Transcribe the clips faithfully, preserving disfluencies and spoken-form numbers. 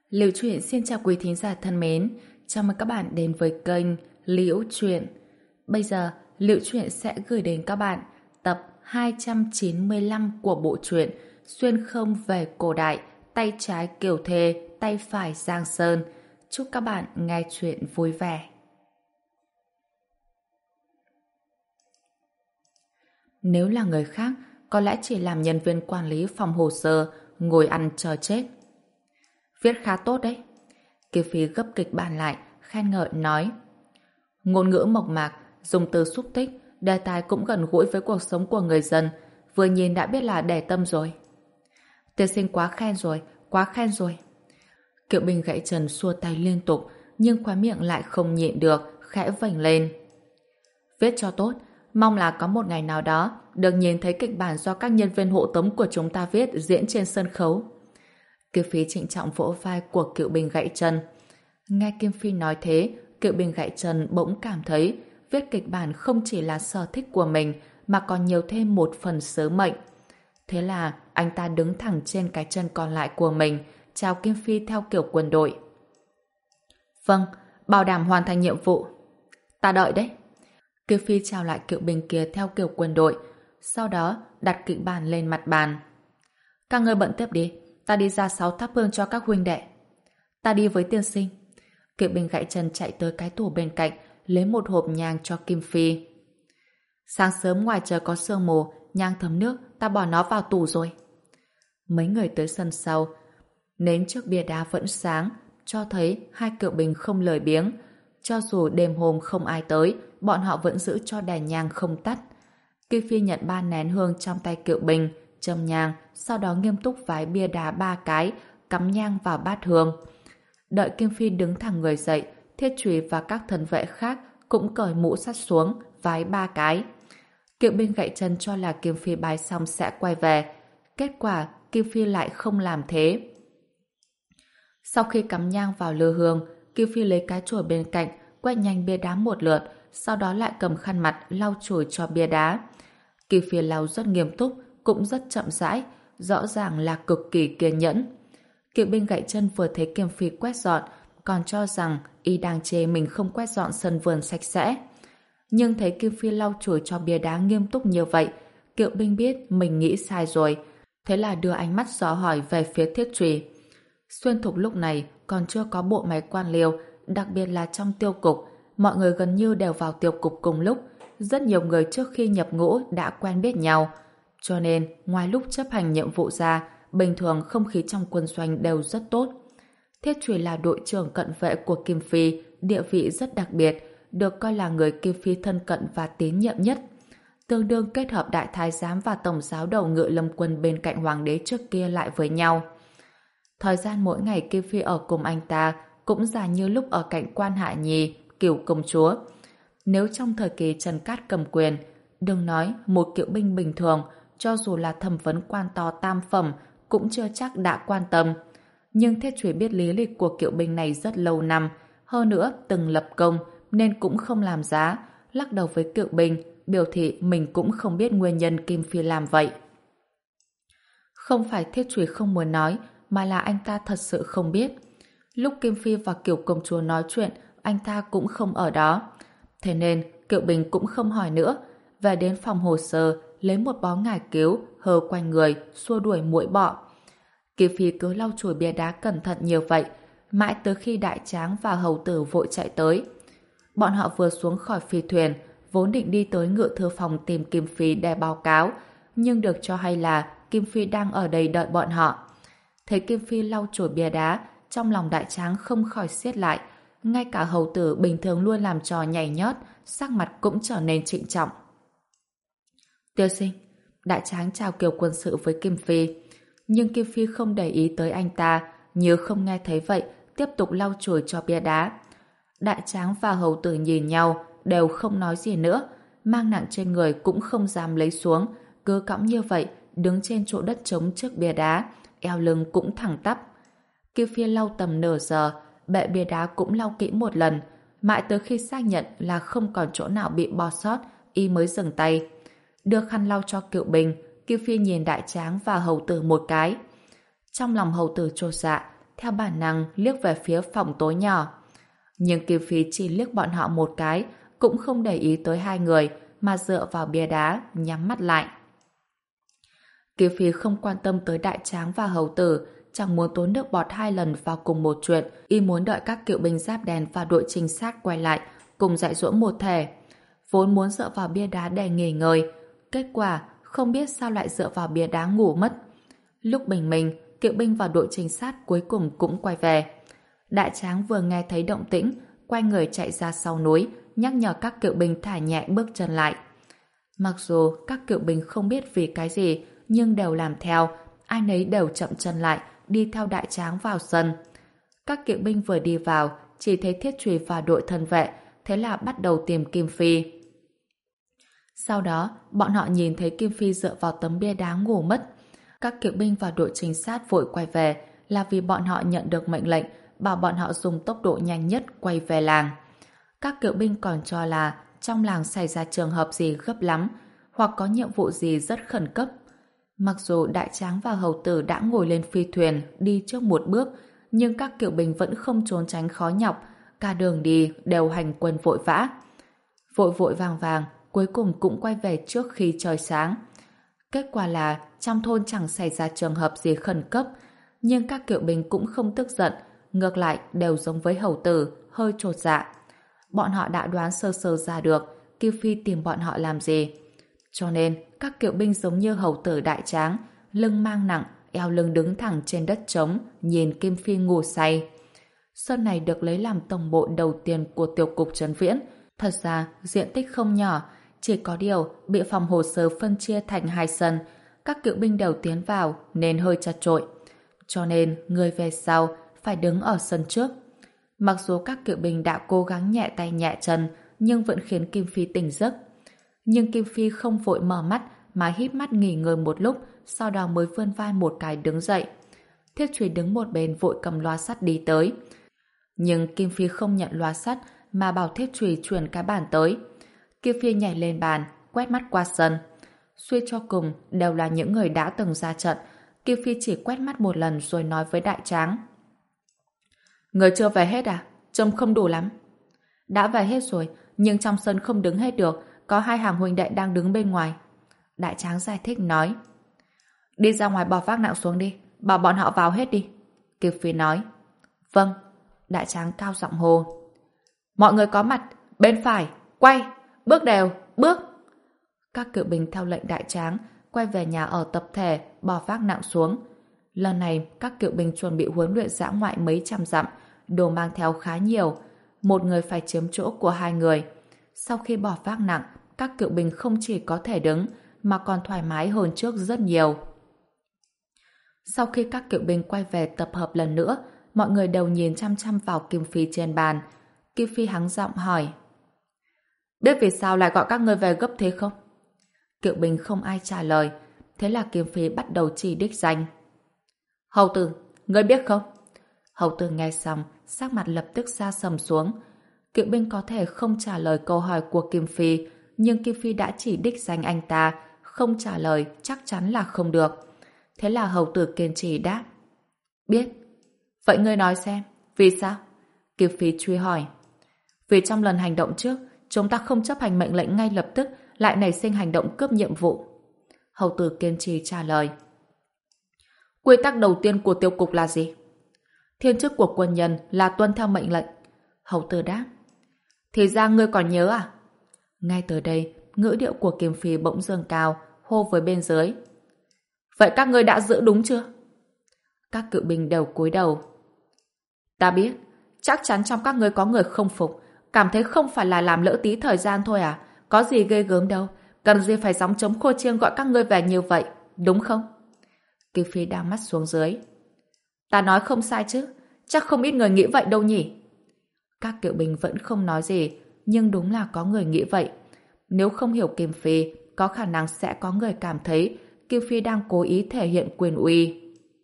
Liễu Chuyện xin chào quý thính giả thân mến, chào mừng các bạn đến với kênh Liễu Chuyện. Bây giờ, Liễu Chuyện sẽ gửi đến các bạn tập hai trăm chín mươi lăm của bộ truyện Xuyên không về cổ đại, tay trái Kiều Thê, tay phải Giang Sơn. Chúc các bạn nghe chuyện vui vẻ. Nếu là người khác, có lẽ chỉ làm nhân viên quản lý phòng hồ sơ, ngồi ăn chờ chết. Viết khá tốt đấy. Kiều Phi gấp kịch bản lại, khen ngợi nói. Ngôn ngữ mộc mạc, dùng từ xúc tích, đề tài cũng gần gũi với cuộc sống của người dân, vừa nhìn đã biết là để tâm rồi. Tiên sinh quá khen rồi, quá khen rồi. Kiệu Bình gãy chân xua tay liên tục, nhưng khóe miệng lại không nhịn được, khẽ vểnh lên. Viết cho tốt, mong là có một ngày nào đó được nhìn thấy kịch bản do các nhân viên hộ tống của chúng ta viết diễn trên sân khấu. Kiều Phi trịnh trọng vỗ vai của Kiệu Bình gãy chân. Nghe Kim Phi nói thế, Kiệu Bình gãy chân bỗng cảm thấy viết kịch bản không chỉ là sở thích của mình mà còn nhiều thêm một phần sứ mệnh. Thế là anh ta đứng thẳng trên cái chân còn lại của mình, chào Kim Phi theo kiểu quân đội. Vâng, bảo đảm hoàn thành nhiệm vụ. Ta đợi đấy. Kiều Phi chào lại Kiệu Bình kia theo kiểu quân đội, sau đó đặt kịch bản lên mặt bàn. Các ngươi bận tiếp đi, ta đi ra sáu thắp hương cho các huynh đệ. Ta đi với tiên sinh. Kiệu Bình gãy chân chạy tới cái tủ bên cạnh, lấy một hộp nhang cho Kim Phi. Sáng sớm ngoài trời có sương mù, nhang thấm nước, ta bỏ nó vào tủ rồi. Mấy người tới sân sau, nến trước bia đá vẫn sáng, cho thấy hai Kiệu Bình không lười biếng. Cho dù đêm hôm không ai tới, bọn họ vẫn giữ cho đèn nhang không tắt. Kim Phi nhận ba nén hương trong tay Kiệu Bình, châm nhang, sau đó nghiêm túc vái bia đá ba cái, cắm nhang vào bát hương. Đợi Kim Phi đứng thẳng người dậy, Thiết Trùy và các thần vệ khác cũng cởi mũ sắt xuống, vái ba cái. Kiệu Bình gãy chân cho là Kim Phi bái xong sẽ quay về. Kết quả, Kim Phi lại không làm thế. Sau khi cắm nhang vào lư hương, Kim Phi lấy cái chổi bên cạnh, quét nhanh bia đá một lượt, sau đó lại cầm khăn mặt lau chùi cho bia đá. Kim Phi lau rất nghiêm túc, cũng rất chậm rãi, rõ ràng là cực kỳ kiên nhẫn. Kiệu Bình gãy chân vừa thấy Kim Phi quét dọn, còn cho rằng y đang chê mình không quét dọn sân vườn sạch sẽ. Nhưng thấy Kim Phi lau chùi cho bia đá nghiêm túc như vậy, Kiệu Bình biết mình nghĩ sai rồi, thế là đưa ánh mắt dò hỏi về phía Thiết Trùy. Xuyên Thục lúc này còn chưa có bộ máy quan liêu, đặc biệt là trong tiêu cục, mọi người gần như đều vào tiêu cục cùng lúc, rất nhiều người trước khi nhập ngũ đã quen biết nhau. Cho nên, ngoài lúc chấp hành nhiệm vụ ra, bình thường không khí trong quân doanh đều rất tốt. Thiết Trùy là đội trưởng cận vệ của Kim Phi, địa vị rất đặc biệt, được coi là người Kim Phi thân cận và tín nhiệm nhất. Tương đương kết hợp đại thái giám và tổng giáo đầu Ngự Lâm quân bên cạnh hoàng đế trước kia lại với nhau. Thời gian mỗi ngày Kim Phi ở cùng anh ta cũng dài như lúc ở cạnh Quan Hạ Nhi, Cửu công chúa. Nếu trong thời kỳ Trần Cát cầm quyền, đừng nói một Kiệu binh bình thường, cho dù là thẩm vấn quan to tam phẩm cũng chưa chắc đã quan tâm. Nhưng Thiết Trùy biết lý lịch của Kiệu binh này rất lâu năm, hơn nữa từng lập công nên cũng không làm giá, lắc đầu với Kiệu binh, biểu thị mình cũng không biết nguyên nhân Kim Phi làm vậy. Không phải Thiết Trùy không muốn nói, mà là anh ta thật sự không biết. Lúc Kim Phi và Cửu công chúa nói chuyện, anh ta cũng không ở đó. Thế nên Kiệu Bình cũng không hỏi nữa, về đến phòng hồ sơ, lấy một bó ngải cứu, hơ quanh người, xua đuổi muỗi bọ. Kim Phi cứ lau chùi bia đá cẩn thận như vậy, mãi tới khi Đại Tráng và Hầu Tử vội chạy tới. Bọn họ vừa xuống khỏi phi thuyền, vốn định đi tới ngự thư phòng tìm Kim Phi để báo cáo, nhưng được cho hay là Kim Phi đang ở đây đợi bọn họ. Thấy Kim Phi lau chùi bia đá, trong lòng Đại Tráng không khỏi siết lại, ngay cả Hầu Tử bình thường luôn làm trò nhảy nhót, sắc mặt cũng trở nên trịnh trọng. Tiêu sinh, Đại Tráng chào Kiều quân sự với Kim Phi, nhưng Kim Phi không để ý tới anh ta, như không nghe thấy vậy, tiếp tục lau chùi cho bia đá. Đại Tráng và Hầu Tử nhìn nhau, đều không nói gì nữa, mang nặng trên người cũng không dám lấy xuống, cứ cõng như vậy, đứng trên chỗ đất trống trước bia đá, eo lưng cũng thẳng tắp. Kim Phi lau tầm nửa giờ, bệ bia đá cũng lau kỹ một lần, mãi tới khi xác nhận là không còn chỗ nào bị bỏ sót, y mới dừng tay. Đưa khăn lau cho Kiệu Bình, Kim Phi nhìn Đại Tráng và Hầu Tử một cái. Trong lòng Hầu Tử chột dạ, theo bản năng liếc về phía phòng tối nhỏ. Nhưng Kim Phi chỉ liếc bọn họ một cái, cũng không để ý tới hai người, mà dựa vào bia đá, nhắm mắt lại. Kim Phi không quan tâm tới Đại Tráng và Hầu Tử, chẳng muốn tốn nước bọt hai lần vào cùng một chuyện, y muốn đợi các cựu binh giáp đen và đội trinh sát quay lại, cùng dạy dỗ một thể. Vốn muốn dựa vào bia đá để nghỉ ngơi, kết quả không biết sao lại dựa vào bia đá ngủ mất. Lúc bình minh, cựu binh và đội trinh sát cuối cùng cũng quay về. Đại Tráng vừa nghe thấy động tĩnh, quay người chạy ra sau núi, nhắc nhở các cựu binh thả nhẹ bước chân lại. Mặc dù các cựu binh không biết vì cái gì, nhưng đều làm theo, ai nấy đều chậm chân lại, đi theo Đại Tráng vào sân. Các kỵ binh vừa đi vào, chỉ thấy Thiết Trùy và đội thân vệ, thế là bắt đầu tìm Kim Phi. Sau đó, bọn họ nhìn thấy Kim Phi dựa vào tấm bia đá ngủ mất. Các kỵ binh và đội trinh sát vội quay về, là vì bọn họ nhận được mệnh lệnh bảo bọn họ dùng tốc độ nhanh nhất quay về làng. Các kỵ binh còn cho là trong làng xảy ra trường hợp gì gấp lắm, hoặc có nhiệm vụ gì rất khẩn cấp. Mặc dù Đại Tráng và Hầu Tử đã ngồi lên phi thuyền đi trước một bước, nhưng các kỵ binh vẫn không trốn tránh khó nhọc, cả đường đi đều hành quân vội vã. Vội vội vàng vàng, cuối cùng cũng quay về trước khi trời sáng. Kết quả là trong thôn chẳng xảy ra trường hợp gì khẩn cấp, nhưng các kỵ binh cũng không tức giận, ngược lại đều giống với Hầu Tử, hơi chột dạ. Bọn họ đã đoán sơ sơ ra được Kim Phi tìm bọn họ làm gì. Cho nên, các kỵ binh giống như Hầu Tử Đại Tráng, lưng mang nặng, eo lưng đứng thẳng trên đất trống, nhìn Kim Phi ngủ say. Sân này được lấy làm tổng bộ đầu tiên của tiểu cục Trấn Viễn. Thật ra, diện tích không nhỏ, chỉ có điều bị phòng hồ sơ phân chia thành hai sân. Các cựu binh đều tiến vào nên hơi chật chội. Cho nên, người về sau phải đứng ở sân trước. Mặc dù các cựu binh đã cố gắng nhẹ tay nhẹ chân, nhưng vẫn khiến Kim Phi tỉnh giấc. Nhưng Kim Phi không vội mở mắt mà híp mắt nghỉ ngơi một lúc, sau đó mới vươn vai một cái đứng dậy. Thiết Trùy đứng một bên vội cầm loa sắt đi tới. Nhưng Kim Phi không nhận loa sắt mà bảo Thiết Trùy chuyển cái bàn tới. Kim Phi nhảy lên bàn, quét mắt qua sân. Suy cho cùng đều là những người đã từng ra trận. Kim Phi chỉ quét mắt một lần rồi nói với Đại Tráng: Người chưa về hết à? Trông không đủ lắm. Đã về hết rồi, nhưng trong sân không đứng hết được, có hai hàng huynh đệ đang đứng bên ngoài. Đại Tráng giải thích nói: Đi ra ngoài bỏ vác nặng xuống đi, bảo bọn họ vào hết đi. Kim Phi nói: Vâng. Đại Tráng cao giọng hô: Mọi người có mặt, bên phải, quay, bước đều, bước. Các cựu binh theo lệnh Đại Tráng quay về nhà ở tập thể, bỏ vác nặng xuống. Lần này các cựu binh chuẩn bị huấn luyện dã ngoại mấy trăm dặm, đồ mang theo khá nhiều, một người phải chiếm chỗ của hai người. Sau khi bỏ vác nặng, các cựu binh không chỉ có thể đứng mà còn thoải mái hơn trước rất nhiều. Sau khi các cựu binh quay về tập hợp lần nữa, mọi người đều nhìn chăm chăm vào Kim Phi trên bàn. Kim Phi hắng giọng hỏi: Biết vì sao lại gọi các ngươi về gấp thế không? Cựu binh không ai trả lời, thế là Kim Phi bắt đầu chỉ đích danh. Hầu Tử, ngươi biết không? Hầu Tử nghe xong, sắc mặt lập tức sa sầm xuống. Cựu binh có thể không trả lời câu hỏi của Kim Phi, nhưng Kim Phi đã chỉ đích danh anh ta, không trả lời chắc chắn là không được. Thế là Hầu Tử kiên trì đáp: Biết. Vậy ngươi nói xem, vì sao? Kim Phi truy hỏi. Vì trong lần hành động trước, chúng ta không chấp hành mệnh lệnh ngay lập tức, lại nảy sinh hành động cướp nhiệm vụ. Hầu Tử kiên trì trả lời. Quy tắc đầu tiên của tiêu cục là gì? Thiên chức của quân nhân là tuân theo mệnh lệnh. Hầu Tử đáp. Thì ra ngươi còn nhớ à? Ngay tới đây, ngữ điệu của Kim Phi bỗng dâng cao, hô với bên dưới. Vậy các ngươi đã giữ đúng chưa? Các cựu binh đều cúi đầu. Ta biết, chắc chắn trong các ngươi có người không phục, cảm thấy không phải là làm lỡ tí thời gian thôi à? Có gì ghê gớm đâu, cần gì phải gióng trống khô chiêng gọi các ngươi về như vậy, đúng không? Kim Phi đảo mắt xuống dưới. Ta nói không sai chứ, chắc không ít người nghĩ vậy đâu nhỉ? Các cựu binh vẫn không nói gì, nhưng đúng là có người nghĩ vậy. Nếu không hiểu Kim Phi, có khả năng sẽ có người cảm thấy Kim Phi đang cố ý thể hiện quyền uy.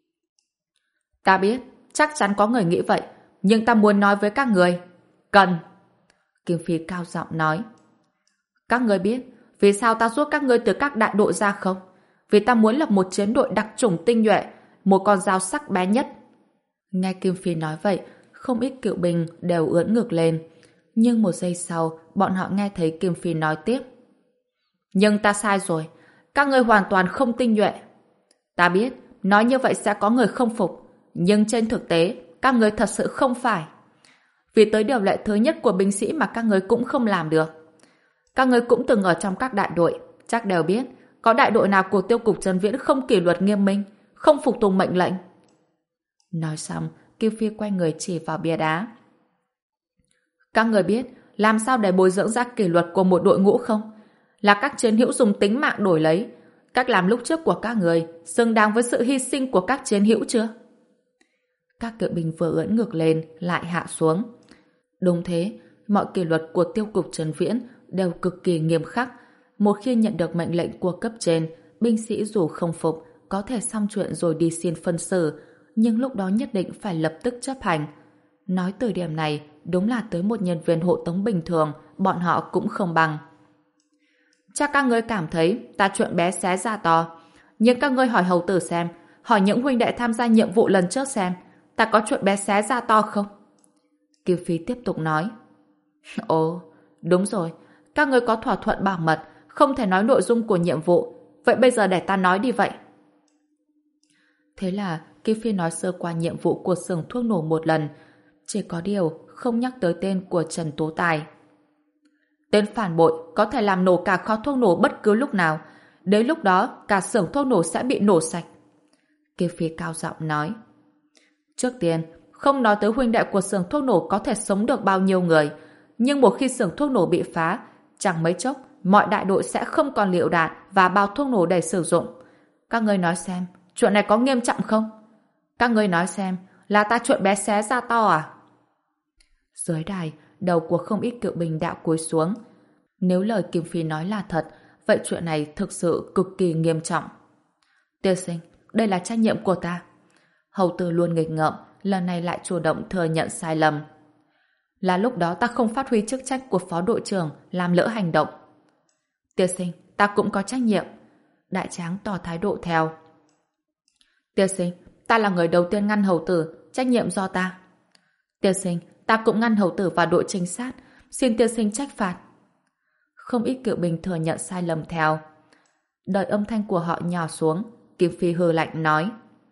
Ta biết, chắc chắn có người nghĩ vậy, nhưng ta muốn nói với các người. Cần. Kim Phi cao giọng nói. Các người biết vì sao ta rút các ngươi từ các đại đội ra không? Vì ta muốn lập một chiến đội đặc chủng tinh nhuệ, một con dao sắc bén nhất. Nghe Kim Phi nói vậy, không ít cựu binh đều ưỡn ngực lên. Nhưng một giây sau, bọn họ nghe thấy Kim Phi nói tiếp. Nhưng ta sai rồi. Các ngươi hoàn toàn không tinh nhuệ. Ta biết, nói như vậy sẽ có người không phục. Nhưng trên thực tế, các ngươi thật sự không phải. Vì tới điều lệ thứ nhất của binh sĩ mà các ngươi cũng không làm được. Các ngươi cũng từng ở trong các đại đội, chắc đều biết, có đại đội nào của Tiêu cục Trần Viễn không kỷ luật nghiêm minh, không phục tùng mệnh lệnh. Nói xong, Kim Phi quay người chỉ vào bia đá. Các người biết làm sao để bồi dưỡng ra kỷ luật của một đội ngũ không? Là các chiến hữu dùng tính mạng đổi lấy. Cách làm lúc trước của các người xứng đáng với sự hy sinh của các chiến hữu chưa? Các cựu binh vừa ưỡn ngược lên lại hạ xuống. Đúng thế, mọi kỷ luật của Tiêu cục Trần Viễn đều cực kỳ nghiêm khắc. Một khi nhận được mệnh lệnh của cấp trên, binh sĩ dù không phục có thể xong chuyện rồi đi xin phân xử, nhưng lúc đó nhất định phải lập tức chấp hành. Nói từ điểm này, đúng là tới một nhân viên hộ tống bình thường, bọn họ cũng không bằng. Chắc các ngươi cảm thấy ta chuyện bé xé ra to, nhưng các ngươi hỏi hầu tử xem, hỏi những huynh đệ tham gia nhiệm vụ lần trước xem, ta có chuyện bé xé ra to không? Kim Phi tiếp tục nói. Ồ, đúng rồi, các ngươi có thỏa thuận bảo mật, không thể nói nội dung của nhiệm vụ, vậy bây giờ để ta nói đi vậy. Thế là Kim Phi nói sơ qua nhiệm vụ của xưởng thuốc nổ một lần, chỉ có điều không nhắc tới tên của Trần Tố Tài. Tên phản bội có thể làm nổ cả kho thuốc nổ bất cứ lúc nào, đến lúc đó cả xưởng thuốc nổ sẽ bị nổ sạch. Kim Phi cao giọng nói. Trước tiên, không nói tới huynh đệ của xưởng thuốc nổ có thể sống được bao nhiêu người, nhưng một khi xưởng thuốc nổ bị phá, chẳng mấy chốc mọi đại đội sẽ không còn lựu đạn và bao thuốc nổ để sử dụng. Các ngươi nói xem, chuyện này có nghiêm trọng không? Các ngươi nói xem, là ta chuyện bé xé ra to à? Dưới đài, đầu của không ít cựu binh đã cúi xuống. Nếu lời Kim Phi nói là thật, vậy chuyện này thực sự cực kỳ nghiêm trọng. Tiên sinh, đây là trách nhiệm của ta. Hầu tử luôn nghịch ngợm, lần này lại chủ động thừa nhận sai lầm. Là lúc đó ta không phát huy chức trách của phó đội trưởng, làm lỡ hành động. Tiên sinh, ta cũng có trách nhiệm. Đại tráng tỏ thái độ theo. Tiên sinh, ta là người đầu tiên ngăn hầu tử, trách nhiệm do ta. Tiên sinh, ta cũng ngăn hầu tử và đội trinh sát, xin tiên sinh trách phạt. Không ít cựu binh thừa nhận sai lầm theo. Đợi âm thanh của họ nhỏ xuống, Kim Phi hừ lạnh nói.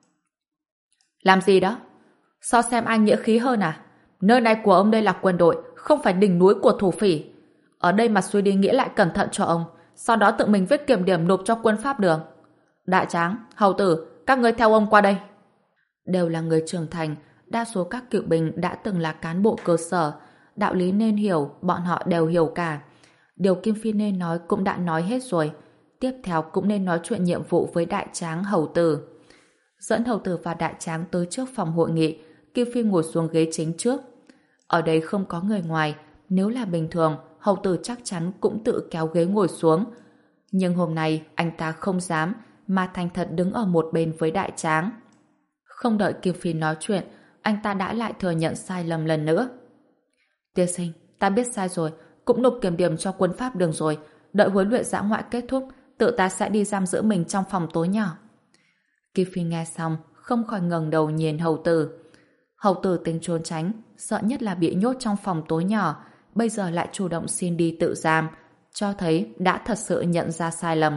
Làm gì đó? So xem ai nghĩa khí hơn à? Nơi này của ông đây là quân đội, không phải đỉnh núi của thổ phỉ. Ở đây mà suy đi nghĩa lại cẩn thận cho ông, sau đó tự mình viết kiểm điểm nộp cho quân pháp đường. Đại tráng, hầu tử, các ngươi theo ông qua đây. Đều là người trưởng thành, đa số các cựu binh đã từng là cán bộ cơ sở, đạo lý nên hiểu, bọn họ đều hiểu cả. Điều Kim Phi nên nói cũng đã nói hết rồi. Tiếp theo cũng nên nói chuyện nhiệm vụ với đại tráng hầu tử. Dẫn hầu tử và đại tráng tới trước phòng hội nghị, Kim Phi ngồi xuống ghế chính trước. Ở đây không có người ngoài, nếu là bình thường, hầu tử chắc chắn cũng tự kéo ghế ngồi xuống. Nhưng hôm nay anh ta không dám, mà thành thật đứng ở một bên với đại tráng. Không đợi Kim Phi nói chuyện, anh ta đã lại thừa nhận sai lầm lần nữa. Tiên sinh, ta biết sai rồi, cũng nộp kiểm điểm cho quân pháp đường rồi, đợi huấn luyện dã ngoại kết thúc, tự ta sẽ đi giam giữ mình trong phòng tối nhỏ. Kim Phi nghe xong, không khỏi ngẩng đầu nhìn hầu tử. Hầu tử tính trốn tránh, sợ nhất là bị nhốt trong phòng tối nhỏ, bây giờ lại chủ động xin đi tự giam, cho thấy đã thật sự nhận ra sai lầm.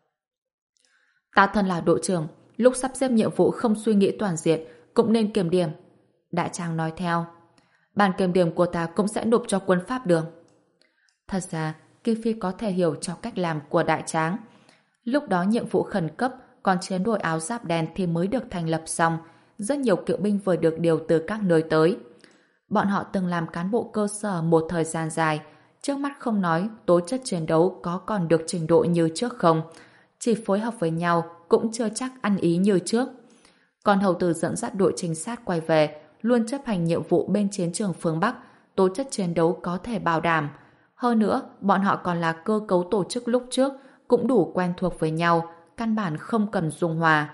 Ta thân là đội trưởng, lúc sắp xếp nhiệm vụ không suy nghĩ toàn diện, cũng nên kiểm điểm. Đại tráng nói theo. Bản kiểm điểm của ta cũng sẽ nộp cho quân pháp đường. Thật ra, Kim Phi có thể hiểu cho cách làm của đại tráng. Lúc đó nhiệm vụ khẩn cấp, còn chiến đội áo giáp đen thì mới được thành lập xong. Rất nhiều cựu binh vừa được điều từ các nơi tới. Bọn họ từng làm cán bộ cơ sở một thời gian dài. Trước mắt không nói tố chất chiến đấu có còn được trình độ như trước không. Chỉ phối hợp với nhau cũng chưa chắc ăn ý như trước. Còn hầu tử dẫn dắt đội trinh sát quay về, luôn chấp hành nhiệm vụ bên chiến trường phương Bắc, tố chất chiến đấu có thể bảo đảm. Hơn nữa, bọn họ còn là cơ cấu tổ chức lúc trước, cũng đủ quen thuộc với nhau, căn bản không cần dung hòa.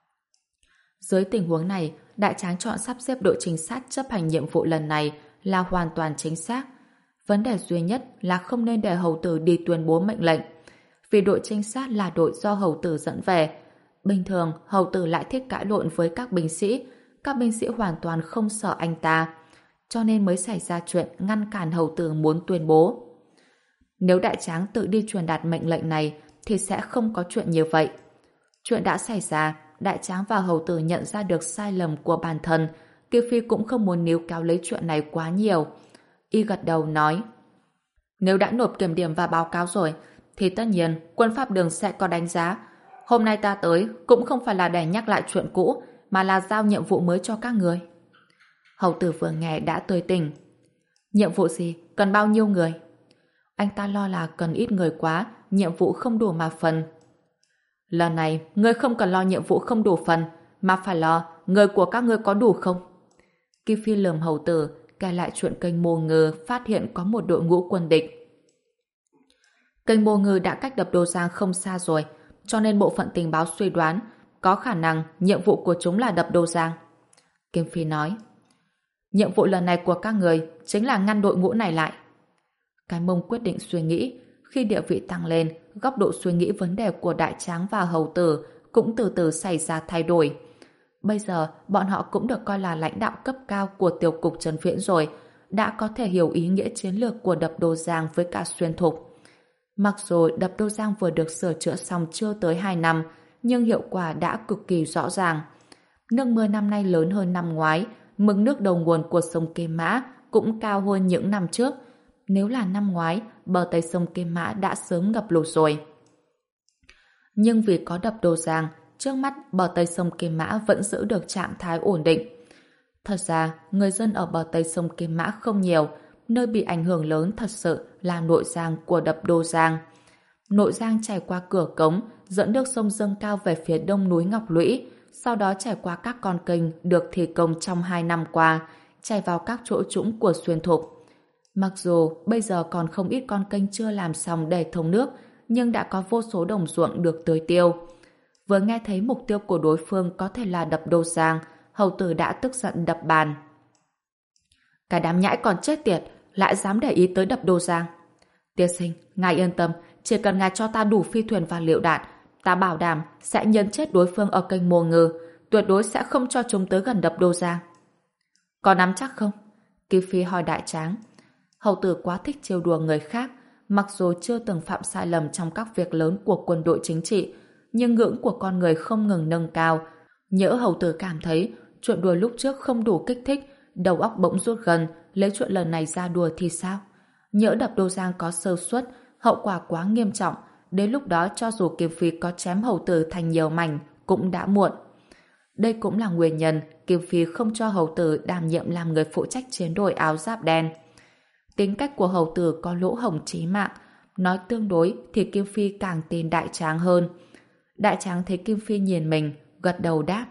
Dưới tình huống này, đại tráng chọn sắp xếp đội trinh sát chấp hành nhiệm vụ lần này là hoàn toàn chính xác. Vấn đề duy nhất là không nên để hầu tử đi tuyên bố mệnh lệnh. Vì đội trinh sát là đội do hầu tử dẫn về. Bình thường, hầu tử lại thích cãi lộn với các binh sĩ. các binh sĩ hoàn toàn không sợ anh ta, cho nên mới xảy ra chuyện ngăn cản hầu tử muốn tuyên bố. Nếu đại tráng tự đi truyền đạt mệnh lệnh này thì sẽ không có chuyện như vậy. Chuyện đã xảy ra, đại tráng và hầu tử nhận ra được sai lầm của bản thân, Kiều Phi cũng không muốn níu kéo lấy chuyện này quá nhiều. Y gật đầu nói, nếu đã nộp kiểm điểm và báo cáo rồi, thì tất nhiên quân pháp đường sẽ có đánh giá. Hôm nay ta tới cũng không phải là để nhắc lại chuyện cũ, mà là giao nhiệm vụ mới cho các người. Hầu tử vừa nghe đã tươi tỉnh. Nhiệm vụ gì? Cần bao nhiêu người? Anh ta lo là cần ít người quá, nhiệm vụ không đủ mà phần. Lần này, ngươi không cần lo nhiệm vụ không đủ phần, mà phải lo người của các ngươi có đủ không? Kim Phi lườm hầu tử, kể lại chuyện kênh Mô Ngư phát hiện có một đội ngũ quân địch. Kênh Mô Ngư đã cách đập Đô Giang không xa rồi, cho nên bộ phận tình báo suy đoán có khả năng nhiệm vụ của chúng là đập Đô Giang. Kim Phi nói, nhiệm vụ lần này của các người chính là ngăn đội ngũ này lại. Cái Mông quyết định suy nghĩ, khi địa vị tăng lên, góc độ suy nghĩ vấn đề của đại tráng và hầu tử cũng từ từ xảy ra thay đổi. Bây giờ, bọn họ cũng được coi là lãnh đạo cấp cao của tiểu cục Trần Viễn rồi, đã có thể hiểu ý nghĩa chiến lược của đập Đô Giang với cả xuyên thục. Mặc dù đập Đô Giang vừa được sửa chữa xong chưa tới hai năm, nhưng hiệu quả đã cực kỳ rõ ràng. Nước mưa năm nay lớn hơn năm ngoái, mực nước đầu nguồn của sông Kim Mã cũng cao hơn những năm trước. Nếu là năm ngoái, bờ Tây sông Kim Mã đã sớm ngập lụt rồi. Nhưng vì có đập Đô Giang, trước mắt bờ Tây sông Kim Mã vẫn giữ được trạng thái ổn định. Thật ra, người dân ở bờ Tây sông Kim Mã không nhiều, nơi bị ảnh hưởng lớn thật sự là nội giang của đập Đô Giang. Nội giang chảy qua cửa cống, dẫn nước sông dâng cao về phía đông núi Ngọc Lũy, sau đó chảy qua các con kênh được thi công trong hai năm qua, chảy vào các chỗ trũng của xuyên thục. Mặc dù bây giờ còn không ít con kênh chưa làm xong để thông nước, nhưng đã có vô số đồng ruộng được tưới tiêu. Vừa nghe thấy mục tiêu của đối phương có thể là đập Đô Giang, hầu tử đã tức giận đập bàn. Cái đám nhãi còn chết tiệt, lại dám để ý tới đập Đô Giang. Tiên sinh, ngài yên tâm, chỉ cần ngài cho ta đủ phi thuyền và liệu đạn, ta bảo đảm sẽ nhân chết đối phương ở kênh Mô Ngư, tuyệt đối sẽ không cho chúng tới gần đập Đô Giang. Có nắm chắc không? Kim Phi hỏi đại tráng. Hầu tử quá thích trêu đùa người khác, mặc dù chưa từng phạm sai lầm trong các việc lớn của quân đội chính trị, nhưng ngưỡng của con người không ngừng nâng cao. Nhỡ hầu tử cảm thấy chuyện đùa lúc trước không đủ kích thích, đầu óc bỗng rút gần, lấy chuyện lần này ra đùa thì sao? Nhỡ đập Đô Giang có sơ suất, hậu quả quá nghiêm trọng, đến lúc đó cho dù Kim Phi có chém hầu tử thành nhiều mảnh cũng đã muộn. Đây cũng là nguyên nhân Kim Phi không cho hầu tử đảm nhiệm làm người phụ trách chiến đội áo giáp đen. Tính cách của hầu tử có lỗ hổng chí mạng, nói tương đối thì Kim Phi càng tin đại tráng hơn. Đại tráng thấy Kim Phi nhìn mình, gật đầu đáp.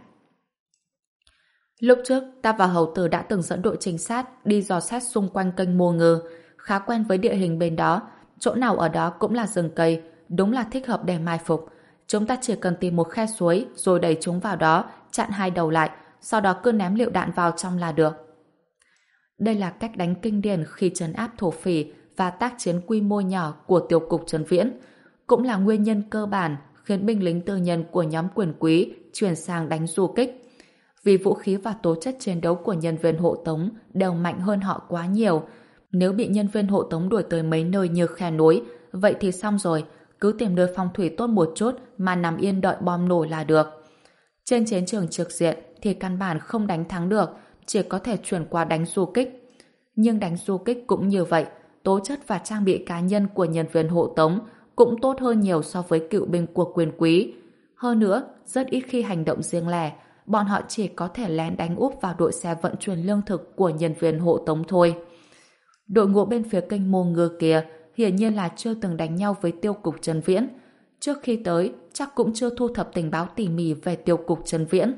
Lúc trước, ta và hầu tử đã từng dẫn đội trinh sát đi dò xét xung quanh kênh Mô Ngư, khá quen với địa hình bên đó, chỗ nào ở đó cũng là rừng cây, đúng là thích hợp để mai phục. Chúng ta chỉ cần tìm một khe suối rồi đẩy chúng vào đó, chặn hai đầu lại, sau đó cứ ném lựu đạn vào trong là được. Đây là cách đánh kinh điển khi trấn áp thổ phỉ và tác chiến quy mô nhỏ của tiểu cục Trần Viễn, cũng là nguyên nhân cơ bản khiến binh lính tư nhân của nhóm quyền quý chuyển sang đánh du kích. Vì vũ khí và tố chất chiến đấu của nhân viên hộ tống đều mạnh hơn họ quá nhiều. Nếu bị nhân viên hộ tống đuổi tới mấy nơi như khe núi, vậy thì xong rồi, cứ tìm nơi phong thủy tốt một chút mà nằm yên đợi bom nổ là được. Trên chiến trường trực diện thì căn bản không đánh thắng được, chỉ có thể chuyển qua đánh du kích. Nhưng đánh du kích cũng như vậy, tố chất và trang bị cá nhân của nhân viên hộ tống cũng tốt hơn nhiều so với cựu binh của quyền quý. Hơn nữa, rất ít khi hành động riêng lẻ, bọn họ chỉ có thể lén đánh úp vào đội xe vận chuyển lương thực của nhân viên hộ tống thôi. Đội ngũ bên phía kênh Mô Ngư kia hiển nhiên là chưa từng đánh nhau với tiêu cục Trần Viễn. Trước khi tới, chắc cũng chưa thu thập tình báo tỉ mỉ về tiêu cục Trần Viễn.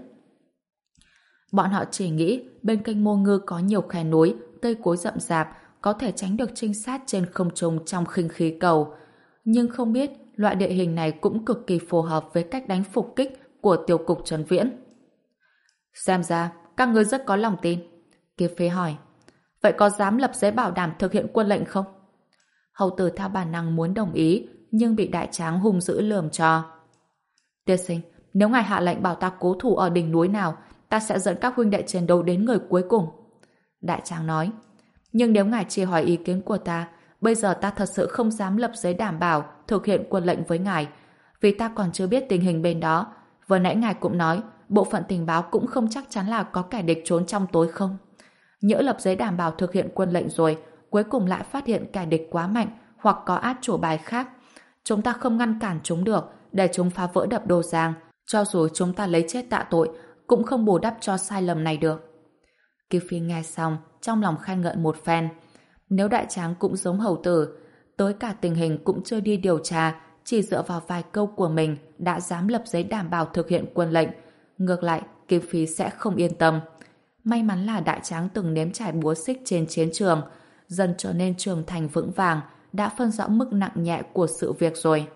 Bọn họ chỉ nghĩ bên kênh Mô Ngư có nhiều khe núi, cây cối rậm rạp, có thể tránh được trinh sát trên không trung trong khinh khí cầu. Nhưng không biết loại địa hình này cũng cực kỳ phù hợp với cách đánh phục kích của tiêu cục Trần Viễn. Xem ra, các ngươi rất có lòng tin. Kiếp Phế hỏi. Vậy có dám lập giấy bảo đảm thực hiện quân lệnh không? Hầu tử theo bản năng muốn đồng ý, nhưng bị đại tráng hung dữ lườm cho. Tiên sinh, nếu ngài hạ lệnh bảo ta cố thủ ở đỉnh núi nào, ta ta sẽ dẫn các huynh đệ chiến đấu đến người cuối cùng. Đại tráng nói, nhưng nếu ngài chỉ hỏi ý kiến của ta, bây giờ ta thật sự không dám lập giấy đảm bảo thực hiện quân lệnh với ngài, vì ta còn chưa biết tình hình bên đó. Vừa nãy ngài cũng nói, bộ phận tình báo cũng không chắc chắn là có kẻ địch trốn trong tối không. Nhỡ lập giấy đảm bảo thực hiện quân lệnh rồi, cuối cùng lại phát hiện kẻ địch quá mạnh hoặc có át chủ bài khác. Chúng ta không ngăn cản chúng được, để chúng phá vỡ đập Đô Giang. Cho dù chúng ta lấy chết tạ tội, cũng không bù đắp cho sai lầm này được. Kiều Phi nghe xong, trong lòng khen ngợi một phen. Nếu đại tráng cũng giống hầu tử, tới cả tình hình cũng chưa đi điều tra, chỉ dựa vào vài câu của mình đã dám lập giấy đảm bảo thực hiện quân lệnh. Ngược lại, Kiều Phi sẽ không yên tâm. May mắn là đại tráng từng nếm trải búa xích trên chiến trường, dần trở nên trưởng thành vững vàng, đã phân rõ mức nặng nhẹ của sự việc rồi.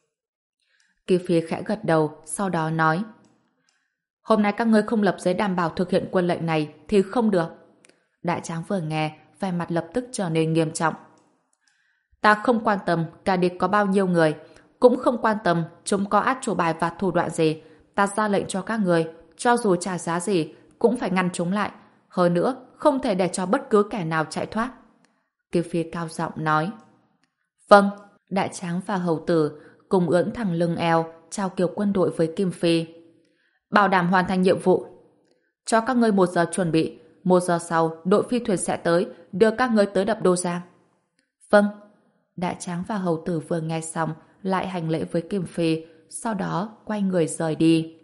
Kiều Phi khẽ gật đầu, sau đó nói, hôm nay các ngươi không lập giấy đảm bảo thực hiện quân lệnh này thì không được. Đại tráng vừa nghe, vẻ mặt lập tức trở nên nghiêm trọng. Ta không quan tâm cả địch có bao nhiêu người, cũng không quan tâm chúng có át chủ bài và thủ đoạn gì. Ta ra lệnh cho các người, cho dù trả giá gì, cũng phải ngăn chúng lại. Hơn nữa, không thể để cho bất cứ kẻ nào chạy thoát. Kiều Phi cao giọng nói. Vâng. Đại tráng và hầu tử cùng ưỡn thẳng lưng eo, trao kiều quân đội với Kim Phi. Bảo đảm hoàn thành nhiệm vụ. Cho các ngươi một giờ chuẩn bị. Một giờ sau, đội phi thuyền sẽ tới, đưa các ngươi tới đập Đô Giang. Vâng. Đại tráng và hầu tử vừa nghe xong, lại hành lễ với Kim Phi, sau đó quay người rời đi.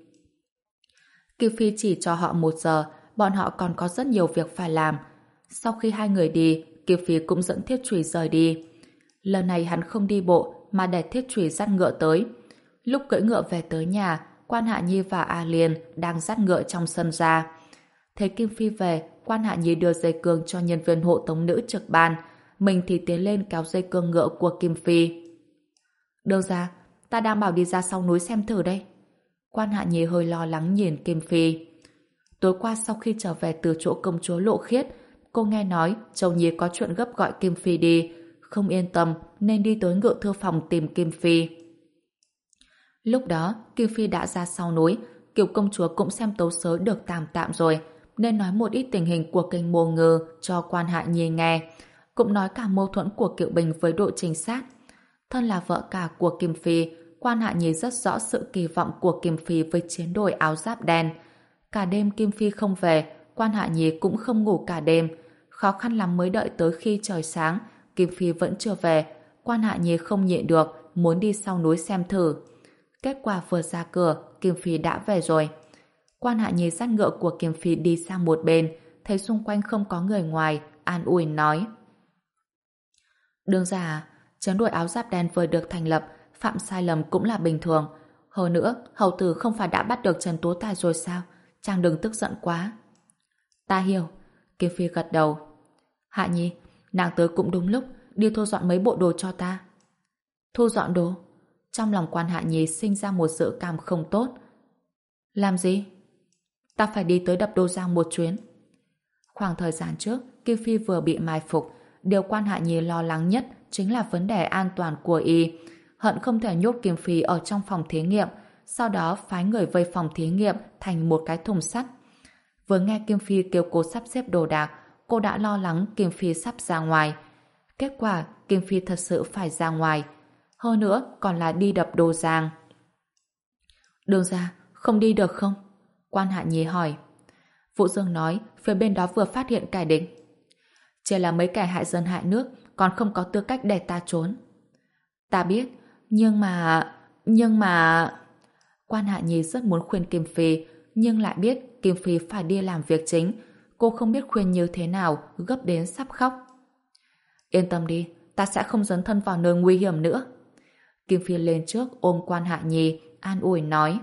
Kim Phi chỉ cho họ một giờ, bọn họ còn có rất nhiều việc phải làm. Sau khi hai người đi, Kim Phi cũng dẫn Thiết Chủy rời đi. Lần này hắn không đi bộ, mà để Thiết Chủy dắt ngựa tới. Lúc cưỡi ngựa về tới nhà, Quan Hạ Nhi và A Liên đang dắt ngựa trong sân ra. Thấy Kim Phi về, Quan Hạ Nhi đưa dây cương cho nhân viên hộ tống nữ trực ban, mình thì tiến lên kéo dây cương ngựa của Kim Phi. Đâu ra, ta đang bảo đi ra sau núi xem thử đây. Quan Hạ Nhi hơi lo lắng nhìn Kim Phi. Tối qua sau khi trở về từ chỗ công chúa Lộ Khiết, cô nghe nói Châu Nhi có chuyện gấp gọi Kim Phi đi, không yên tâm nên đi tới ngự thư phòng tìm Kim Phi. Lúc đó, Kim Phi đã ra sau núi, Kiều công chúa cũng xem tấu sớ được tạm tạm rồi, nên nói một ít tình hình của kênh Mô Ngư cho Quan Hạ Nhi nghe, cũng nói cả mâu thuẫn của Kiệu Bình với đội trinh sát. Thân là vợ cả của Kim Phi, Quan Hạ Nhi rất rõ sự kỳ vọng của Kim Phi với chiến đội áo giáp đen. Cả đêm Kim Phi không về, Quan Hạ Nhi cũng không ngủ cả đêm. Khó khăn lắm mới đợi tới khi trời sáng, Kim Phi vẫn chưa về. Quan Hạ Nhi không nhịn được, muốn đi sau núi xem thử. Kết quả vừa ra cửa, Kim Phi đã về rồi. Quan Hạ Nhi dắt ngựa của Kim Phi đi sang một bên, thấy xung quanh không có người ngoài, an ủi nói. Đương ra, chiến đội áo giáp đen vừa được thành lập, phạm sai lầm cũng là bình thường. Hơn nữa, hầu tử không phải đã bắt được Trần Tú Tài rồi sao? Chàng đừng tức giận quá. Ta hiểu. Kim Phi gật đầu. Hạ Nhi, nàng tới cũng đúng lúc, đi thu dọn mấy bộ đồ cho ta. Thu dọn đồ? Trong lòng Quan Hạ Nhi sinh ra một dự cảm không tốt. Làm gì? Ta phải đi tới đập Đô Giang một chuyến. Khoảng thời gian trước, Kim Phi vừa bị mai phục. Điều Quan Hạ Nhi lo lắng nhất chính là vấn đề an toàn của y. Hận không thể nhốt Kim Phi ở trong phòng thí nghiệm, sau đó phái người vây phòng thí nghiệm thành một cái thùng sắt. Vừa nghe Kim Phi kêu cô sắp xếp đồ đạc, cô đã lo lắng Kim Phi sắp ra ngoài. Kết quả, Kim Phi thật sự phải ra ngoài. Hơn nữa, còn là đi đập Đô Giang. Đường ra, không đi được không? Quan Hạ Nhi hỏi. Vũ Dương nói, phía bên đó vừa phát hiện kẻ địch. Chỉ là mấy kẻ hại dân hại nước, còn không có tư cách để ta trốn. Ta biết, nhưng mà... Nhưng mà... Quan Hạ Nhi rất muốn khuyên Kim Phi, nhưng lại biết Kim Phi phải đi làm việc chính. Cô không biết khuyên như thế nào, gấp đến sắp khóc. Yên tâm đi, ta sẽ không dấn thân vào nơi nguy hiểm nữa. Kim Phi lên trước ôm Quan Hạ Nhi, an ủi nói.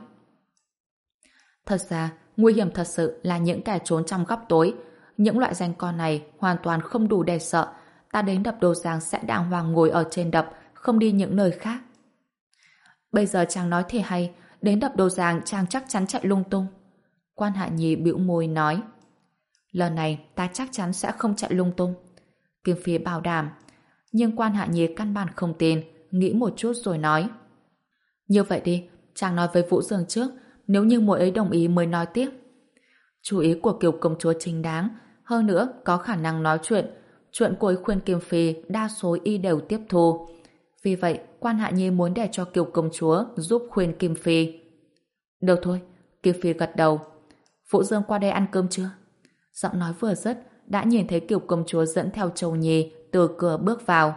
Thật ra, nguy hiểm thật sự là những kẻ trốn trong góc tối. Những loại danh con này hoàn toàn không đủ để sợ. Ta đến đập Đô Giang sẽ đàng hoàng ngồi ở trên đập, không đi những nơi khác. Bây giờ chàng nói thì hay, đến đập Đô Giang chàng chắc chắn chạy lung tung. Quan Hạ Nhi bĩu môi nói. Lần này ta chắc chắn sẽ không chạy lung tung. Kim Phi bảo đảm. Nhưng Quan Hạ Nhi căn bản không tin, nghĩ một chút rồi nói. Như vậy đi, chàng nói với Vũ Dương trước, nếu như muội ấy đồng ý mới nói tiếp. Chú ý của Kiều công chúa chính đáng, hơn nữa có khả năng nói chuyện. Chuyện cô ấy khuyên Kim Phi đa số y đều tiếp thu. Vì vậy, Quan Hạ Nhi muốn để cho Kiều công chúa giúp khuyên Kim Phi. Được thôi, Kim Phi gật đầu. Phụ Dương qua đây ăn cơm chưa? Giọng nói vừa dứt, đã nhìn thấy Kiều công chúa dẫn theo Châu Nhi từ cửa bước vào.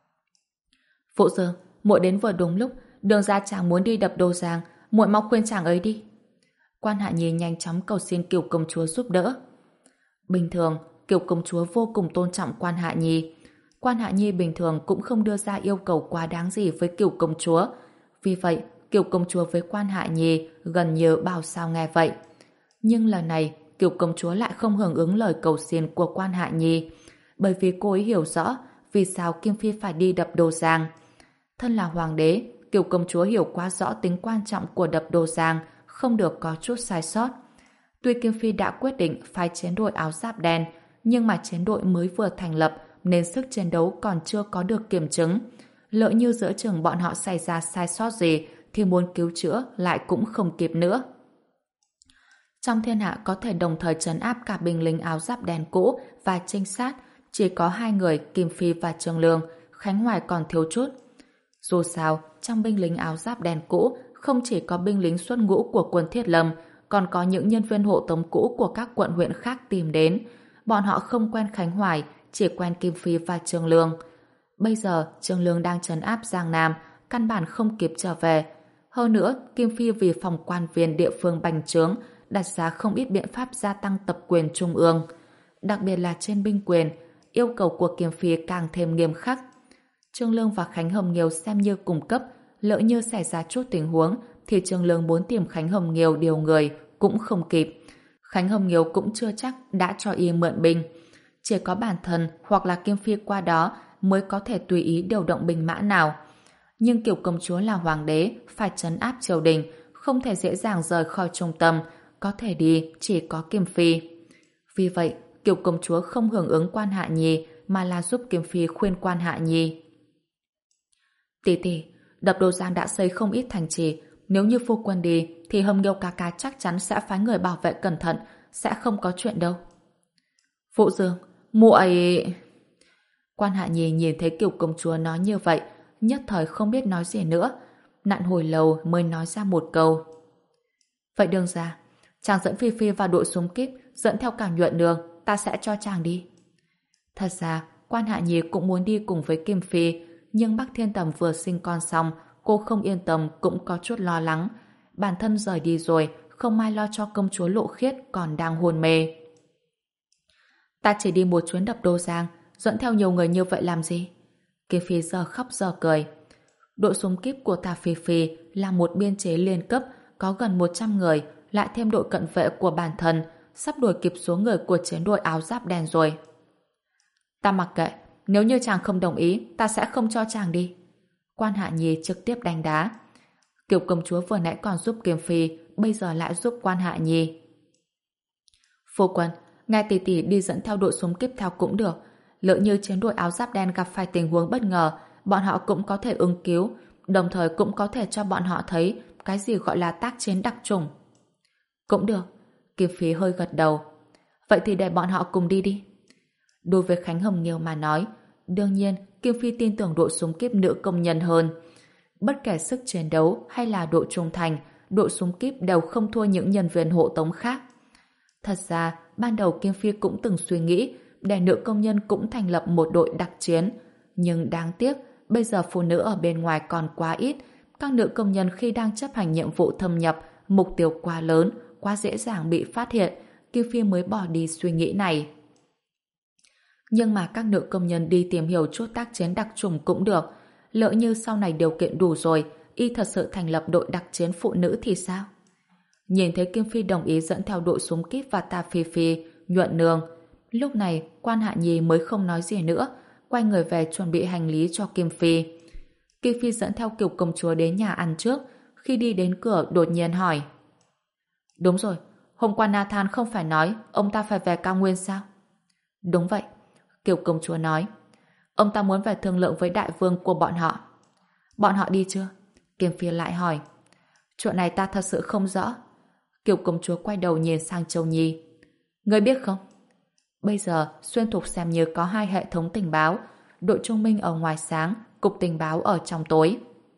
Phụ Dương, muội đến vừa đúng lúc, đường ra chàng muốn đi đập Đô Giang, muội mau khuyên chàng ấy đi. Quan Hạ Nhi nhanh chóng cầu xin Kiều công chúa giúp đỡ. Bình thường, Kiều công chúa vô cùng tôn trọng Quan Hạ Nhi. Quan Hạ Nhi bình thường cũng không đưa ra yêu cầu quá đáng gì với Kiều công chúa. Vì vậy, Kiều công chúa với Quan Hạ Nhi gần như bảo sao nghe vậy. Nhưng lần này, Kiều công chúa lại không hưởng ứng lời cầu xin của Quan Hạ Nhi, bởi vì cô ấy hiểu rõ vì sao Kim Phi phải đi đập Đô Giang. Thân là hoàng đế, Kiều công chúa hiểu quá rõ tính quan trọng của đập Đô Giang, không được có chút sai sót. Tuy Kim Phi đã quyết định phái chiến đội áo giáp đen, nhưng mà chiến đội mới vừa thành lập nên sức chiến đấu còn chưa có được kiểm chứng. Lỡ như giữa chừng bọn họ xảy ra sai sót gì thì muốn cứu chữa lại cũng không kịp nữa. Trong thiên hạ có thể đồng thời trấn áp cả binh lính áo giáp đen cũ và trinh sát, chỉ có hai người Kim Phi và Trương Lương, Khánh Hoài còn thiếu chút. Dù sao, trong binh lính áo giáp đen cũ không chỉ có binh lính xuất ngũ của quân Thiết Lâm, còn có những nhân viên hộ tống cũ của các quận huyện khác tìm đến. Bọn họ không quen Khánh Hoài, chỉ quen Kim Phi và Trương Lương. Bây giờ, Trương Lương đang trấn áp Giang Nam, căn bản không kịp trở về. Hơn nữa, Kim Phi vì phòng quan viên địa phương bành trướng, đặt ra không ít biện pháp gia tăng tập quyền trung ương. Đặc biệt là trên binh quyền, yêu cầu của Kim Phi càng thêm nghiêm khắc. Trương Lương và Khánh Hồng Nghiêu xem như cùng cấp, lỡ như xảy ra chút tình huống thì Trương Lương muốn tìm Khánh Hồng Nghiêu điều người cũng không kịp. Khánh Hồng Nghiêu cũng chưa chắc đã cho y mượn binh. Chỉ có bản thân hoặc là Kim Phi qua đó mới có thể tùy ý điều động binh mã nào. Nhưng Kiều công chúa là hoàng đế, phải trấn áp triều đình, không thể dễ dàng rời khỏi trung tâm, có thể đi chỉ có Kim Phi. Vì vậy, Kiều công chúa không hưởng ứng Quan Hạ Nhi mà là giúp Kim Phi khuyên Quan Hạ Nhi. Tỷ tỷ, đập Đô Giang đã xây không ít thành trì, nếu như phu quân đi thì Hồng Nghiêu ca ca chắc chắn sẽ phái người bảo vệ cẩn thận, sẽ không có chuyện đâu. Phụ Dương, muội... Quan Hạ Nhi nhìn thấy Kiều công chúa nói như vậy, nhất thời không biết nói gì nữa, nặn hồi lâu mới nói ra một câu. Vậy đương ra, chàng dẫn Phi Phi vào đội súng kíp, dẫn theo cả Nhuận Nương, ta sẽ cho chàng đi. Thật ra, Quan Hạ Nhi cũng muốn đi cùng với Kim Phi, nhưng Bắc Thiên Tầm vừa sinh con xong, cô không yên tâm cũng có chút lo lắng. Bản thân rời đi rồi, không ai lo cho công chúa Lộ Khiết còn đang hôn mê. Ta chỉ đi một chuyến đập Đô Giang, dẫn theo nhiều người như vậy làm gì? Kim Phi giờ khóc giờ cười. Đội súng kíp của Tà Phi Phi là một biên chế liên cấp, có gần một trăm người, lại thêm đội cận vệ của bản thân, sắp đuổi kịp số người của chiến đội áo giáp đen rồi. Ta mặc kệ, nếu như chàng không đồng ý, ta sẽ không cho chàng đi. Quan Hạ Nhi trực tiếp đánh đá. Kiều công chúa vừa nãy còn giúp Kim Phi, bây giờ lại giúp Quan Hạ Nhi. Phu quân, ngài tỷ tỷ đi dẫn theo đội súng kíp theo cũng được. Lỡ như chiến đội áo giáp đen gặp phải tình huống bất ngờ, bọn họ cũng có thể ứng cứu, đồng thời cũng có thể cho bọn họ thấy cái gì gọi là tác chiến đặc chủng. Cũng được. Kim Phi hơi gật đầu. Vậy thì để bọn họ cùng đi đi. Đối với Khánh Hồng Nghiêu mà nói, đương nhiên Kim Phi tin tưởng đội súng kíp nữ công nhân hơn. Bất kể sức chiến đấu hay là độ trung thành, đội súng kíp đều không thua những nhân viên hộ tống khác. Thật ra, ban đầu Kim Phi cũng từng suy nghĩ để nữ công nhân cũng thành lập một đội đặc chiến. Nhưng đáng tiếc, bây giờ phụ nữ ở bên ngoài còn quá ít. Các nữ công nhân khi đang chấp hành nhiệm vụ thâm nhập, mục tiêu quá lớn, quá dễ dàng bị phát hiện, Kim Phi mới bỏ đi suy nghĩ này. Nhưng mà các nữ công nhân đi tìm hiểu chút tác chiến đặc trùng cũng được. Lỡ như sau này điều kiện đủ rồi, y thật sự thành lập đội đặc chiến phụ nữ thì sao? Nhìn thấy Kim Phi đồng ý dẫn theo đội súng kíp và Tà Phi Phi, Nhuận Nương. Lúc này, Quan Hạ Nhi mới không nói gì nữa, quay người về chuẩn bị hành lý cho Kim Phi. Kim Phi dẫn theo Kiều công chúa đến nhà ăn trước, khi đi đến cửa đột nhiên hỏi. Đúng rồi, hôm qua Nathan không phải nói ông ta phải về cao nguyên sao? Đúng vậy, Kiều công chúa nói. Ông ta muốn về thương lượng với đại vương của bọn họ. Bọn họ đi chưa? Kim Phi lại hỏi. Chuyện này ta thật sự không rõ. Kiều công chúa quay đầu nhìn sang Châu Nhi. Ngươi biết không? Bây giờ, Xuyên Thục xem như có hai hệ thống tình báo, đội trung minh ở ngoài sáng, cục tình báo ở trong tối.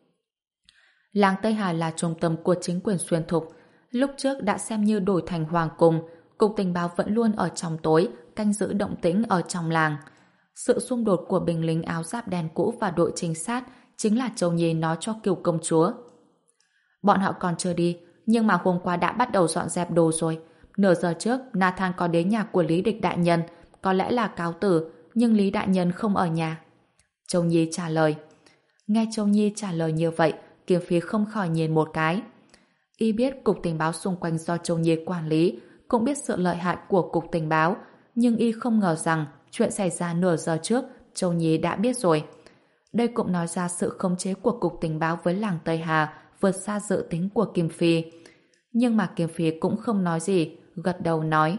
Làng Tây Hà là trung tâm của chính quyền Xuyên Thục. Lúc trước đã xem như đổi thành hoàng cung, cục tình báo vẫn luôn ở trong tối, canh giữ động tĩnh ở trong làng. Sự xung đột của binh lính áo giáp đen cũ và đội trinh sát chính là Châu Nhi nói cho Kiều công chúa. Bọn họ còn chưa đi, nhưng mà hôm qua đã bắt đầu dọn dẹp đồ rồi. Nửa giờ trước, Nathan có đến nhà của Lý Địch đại nhân, có lẽ là cáo tử, nhưng Lý đại nhân không ở nhà. Châu Nhi trả lời. Nghe Châu Nhi trả lời như vậy, Kiếm Phi không khỏi nhìn một cái. Y biết cục tình báo xung quanh do Châu Nhi quản lý, cũng biết sự lợi hại của cục tình báo, nhưng Y không ngờ rằng chuyện xảy ra nửa giờ trước, Châu Nhi đã biết rồi. Đây cũng nói ra sự khống chế của cục tình báo với làng Tây Hà vượt xa dự tính của Kim Phi. Nhưng mà Kim Phi cũng không nói gì, gật đầu nói.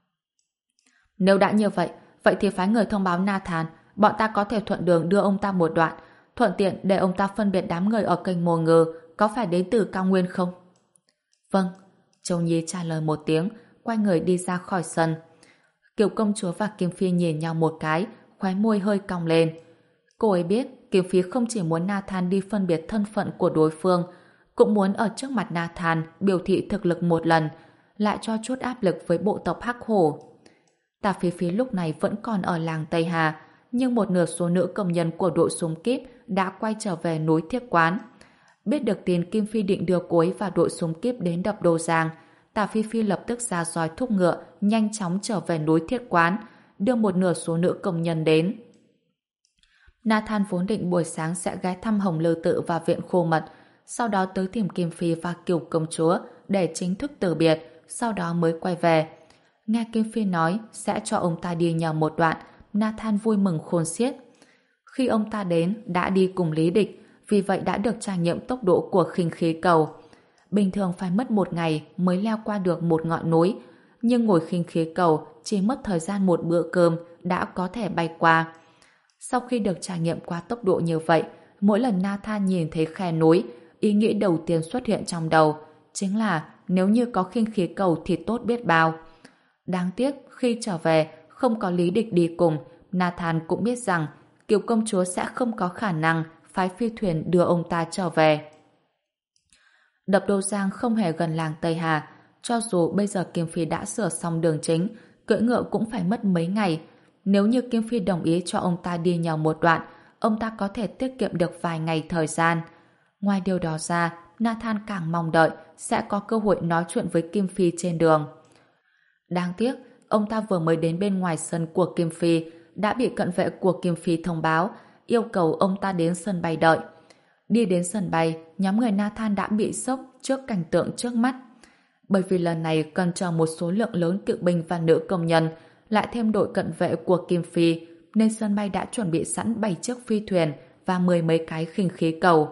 Nếu đã như vậy, vậy thì phái người thông báo Nathan, bọn ta có thể thuận đường đưa ông ta một đoạn, thuận tiện để ông ta phân biệt đám người ở kênh Mồ Ngừ có phải đến từ cao nguyên không? Vâng, Châu Nhi trả lời một tiếng, quay người đi ra khỏi sân. Kiều công chúa và Kim Phi nhìn nhau một cái, khóe môi hơi cong lên. Cô ấy biết Kim Phi không chỉ muốn Nathan đi phân biệt thân phận của đối phương, cũng muốn ở trước mặt Nathan biểu thị thực lực một lần, lại cho chút áp lực với bộ tộc Hắc Hổ. Tả Phi Phi lúc này vẫn còn ở làng Tây Hà, nhưng một nửa số nữ công nhân của đội súng kíp đã quay trở về núi Thiết Quán. Biết được tin Kim Phi định đưa cô ấy và đội súng kíp đến đập Đô Giang, Tả Phi Phi lập tức ra roi thúc ngựa, nhanh chóng trở về núi Thiết Quán, đưa một nửa số nữ công nhân đến. Nathan vốn định buổi sáng sẽ ghé thăm Hồng Lư Tự và viện Khô Mật, sau đó tới tìm Kim Phi và Kiều công chúa để chính thức từ biệt, sau đó mới quay về. Nghe Kim Phi nói sẽ cho ông ta đi nhờ một đoạn, Nathan vui mừng khôn xiết. Khi ông ta đến, đã đi cùng Lý Địch, vì vậy đã được trải nghiệm tốc độ của khinh khí cầu. Bình thường phải mất một ngày mới leo qua được một ngọn núi, nhưng ngồi khinh khí cầu chỉ mất thời gian một bữa cơm đã có thể bay qua. Sau khi được trải nghiệm qua tốc độ như vậy, mỗi lần Nathan nhìn thấy khe núi, ý nghĩ đầu tiên xuất hiện trong đầu chính là nếu như có khinh khí cầu thì tốt biết bao. Đáng tiếc khi trở về không có Lý Địch đi cùng, Nathan cũng biết rằng Kiều công chúa sẽ không có khả năng phái phi thuyền đưa ông ta trở về. Đập Đô Giang không hề gần làng Tây Hà, cho dù bây giờ Kim Phi đã sửa xong đường chính, cưỡi ngựa cũng phải mất mấy ngày. Nếu như Kim Phi đồng ý cho ông ta đi nhờ một đoạn, ông ta có thể tiết kiệm được vài ngày thời gian. Ngoài điều đó ra, Nathan càng mong đợi sẽ có cơ hội nói chuyện với Kim Phi trên đường. Đáng tiếc, ông ta vừa mới đến bên ngoài sân của Kim Phi, đã bị cận vệ của Kim Phi thông báo, yêu cầu ông ta đến sân bay đợi. Đi đến sân bay, nhóm người Nathan đã bị sốc trước cảnh tượng trước mắt. Bởi vì lần này cần chờ một số lượng lớn cựu binh và nữ công nhân, lại thêm đội cận vệ của Kim Phi, nên sân bay đã chuẩn bị sẵn bảy chiếc phi thuyền và mười mấy cái khinh khí cầu.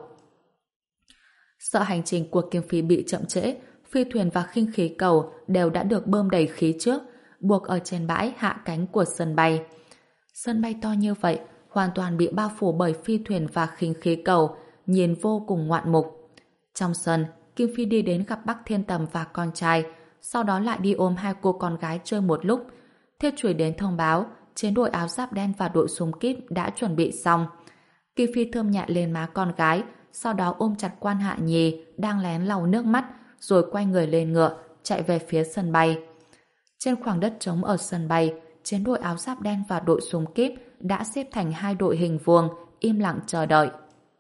Sợ hành trình của Kim Phi bị chậm trễ, phi thuyền và khinh khí cầu đều đã được bơm đầy khí trước, buộc ở trên bãi hạ cánh của sân bay. Sân bay to như vậy, hoàn toàn bị bao phủ bởi phi thuyền và khinh khí cầu, nhìn vô cùng ngoạn mục. Trong sân, Kim Phi đi đến gặp Bắc Thiên Tầm và con trai, sau đó lại đi ôm hai cô con gái chơi một lúc. Thiết Chủy đến thông báo, chiến đội áo giáp đen và đội súng kíp đã chuẩn bị xong. Kim Phi thơm nhẹ lên má con gái, sau đó ôm chặt Quan Hạ Nhi đang lén lau nước mắt, rồi quay người lên ngựa, chạy về phía sân bay. Trên khoảng đất trống ở sân bay, chiến đội áo giáp đen và đội súng kíp đã xếp thành hai đội hình vuông, im lặng chờ đợi.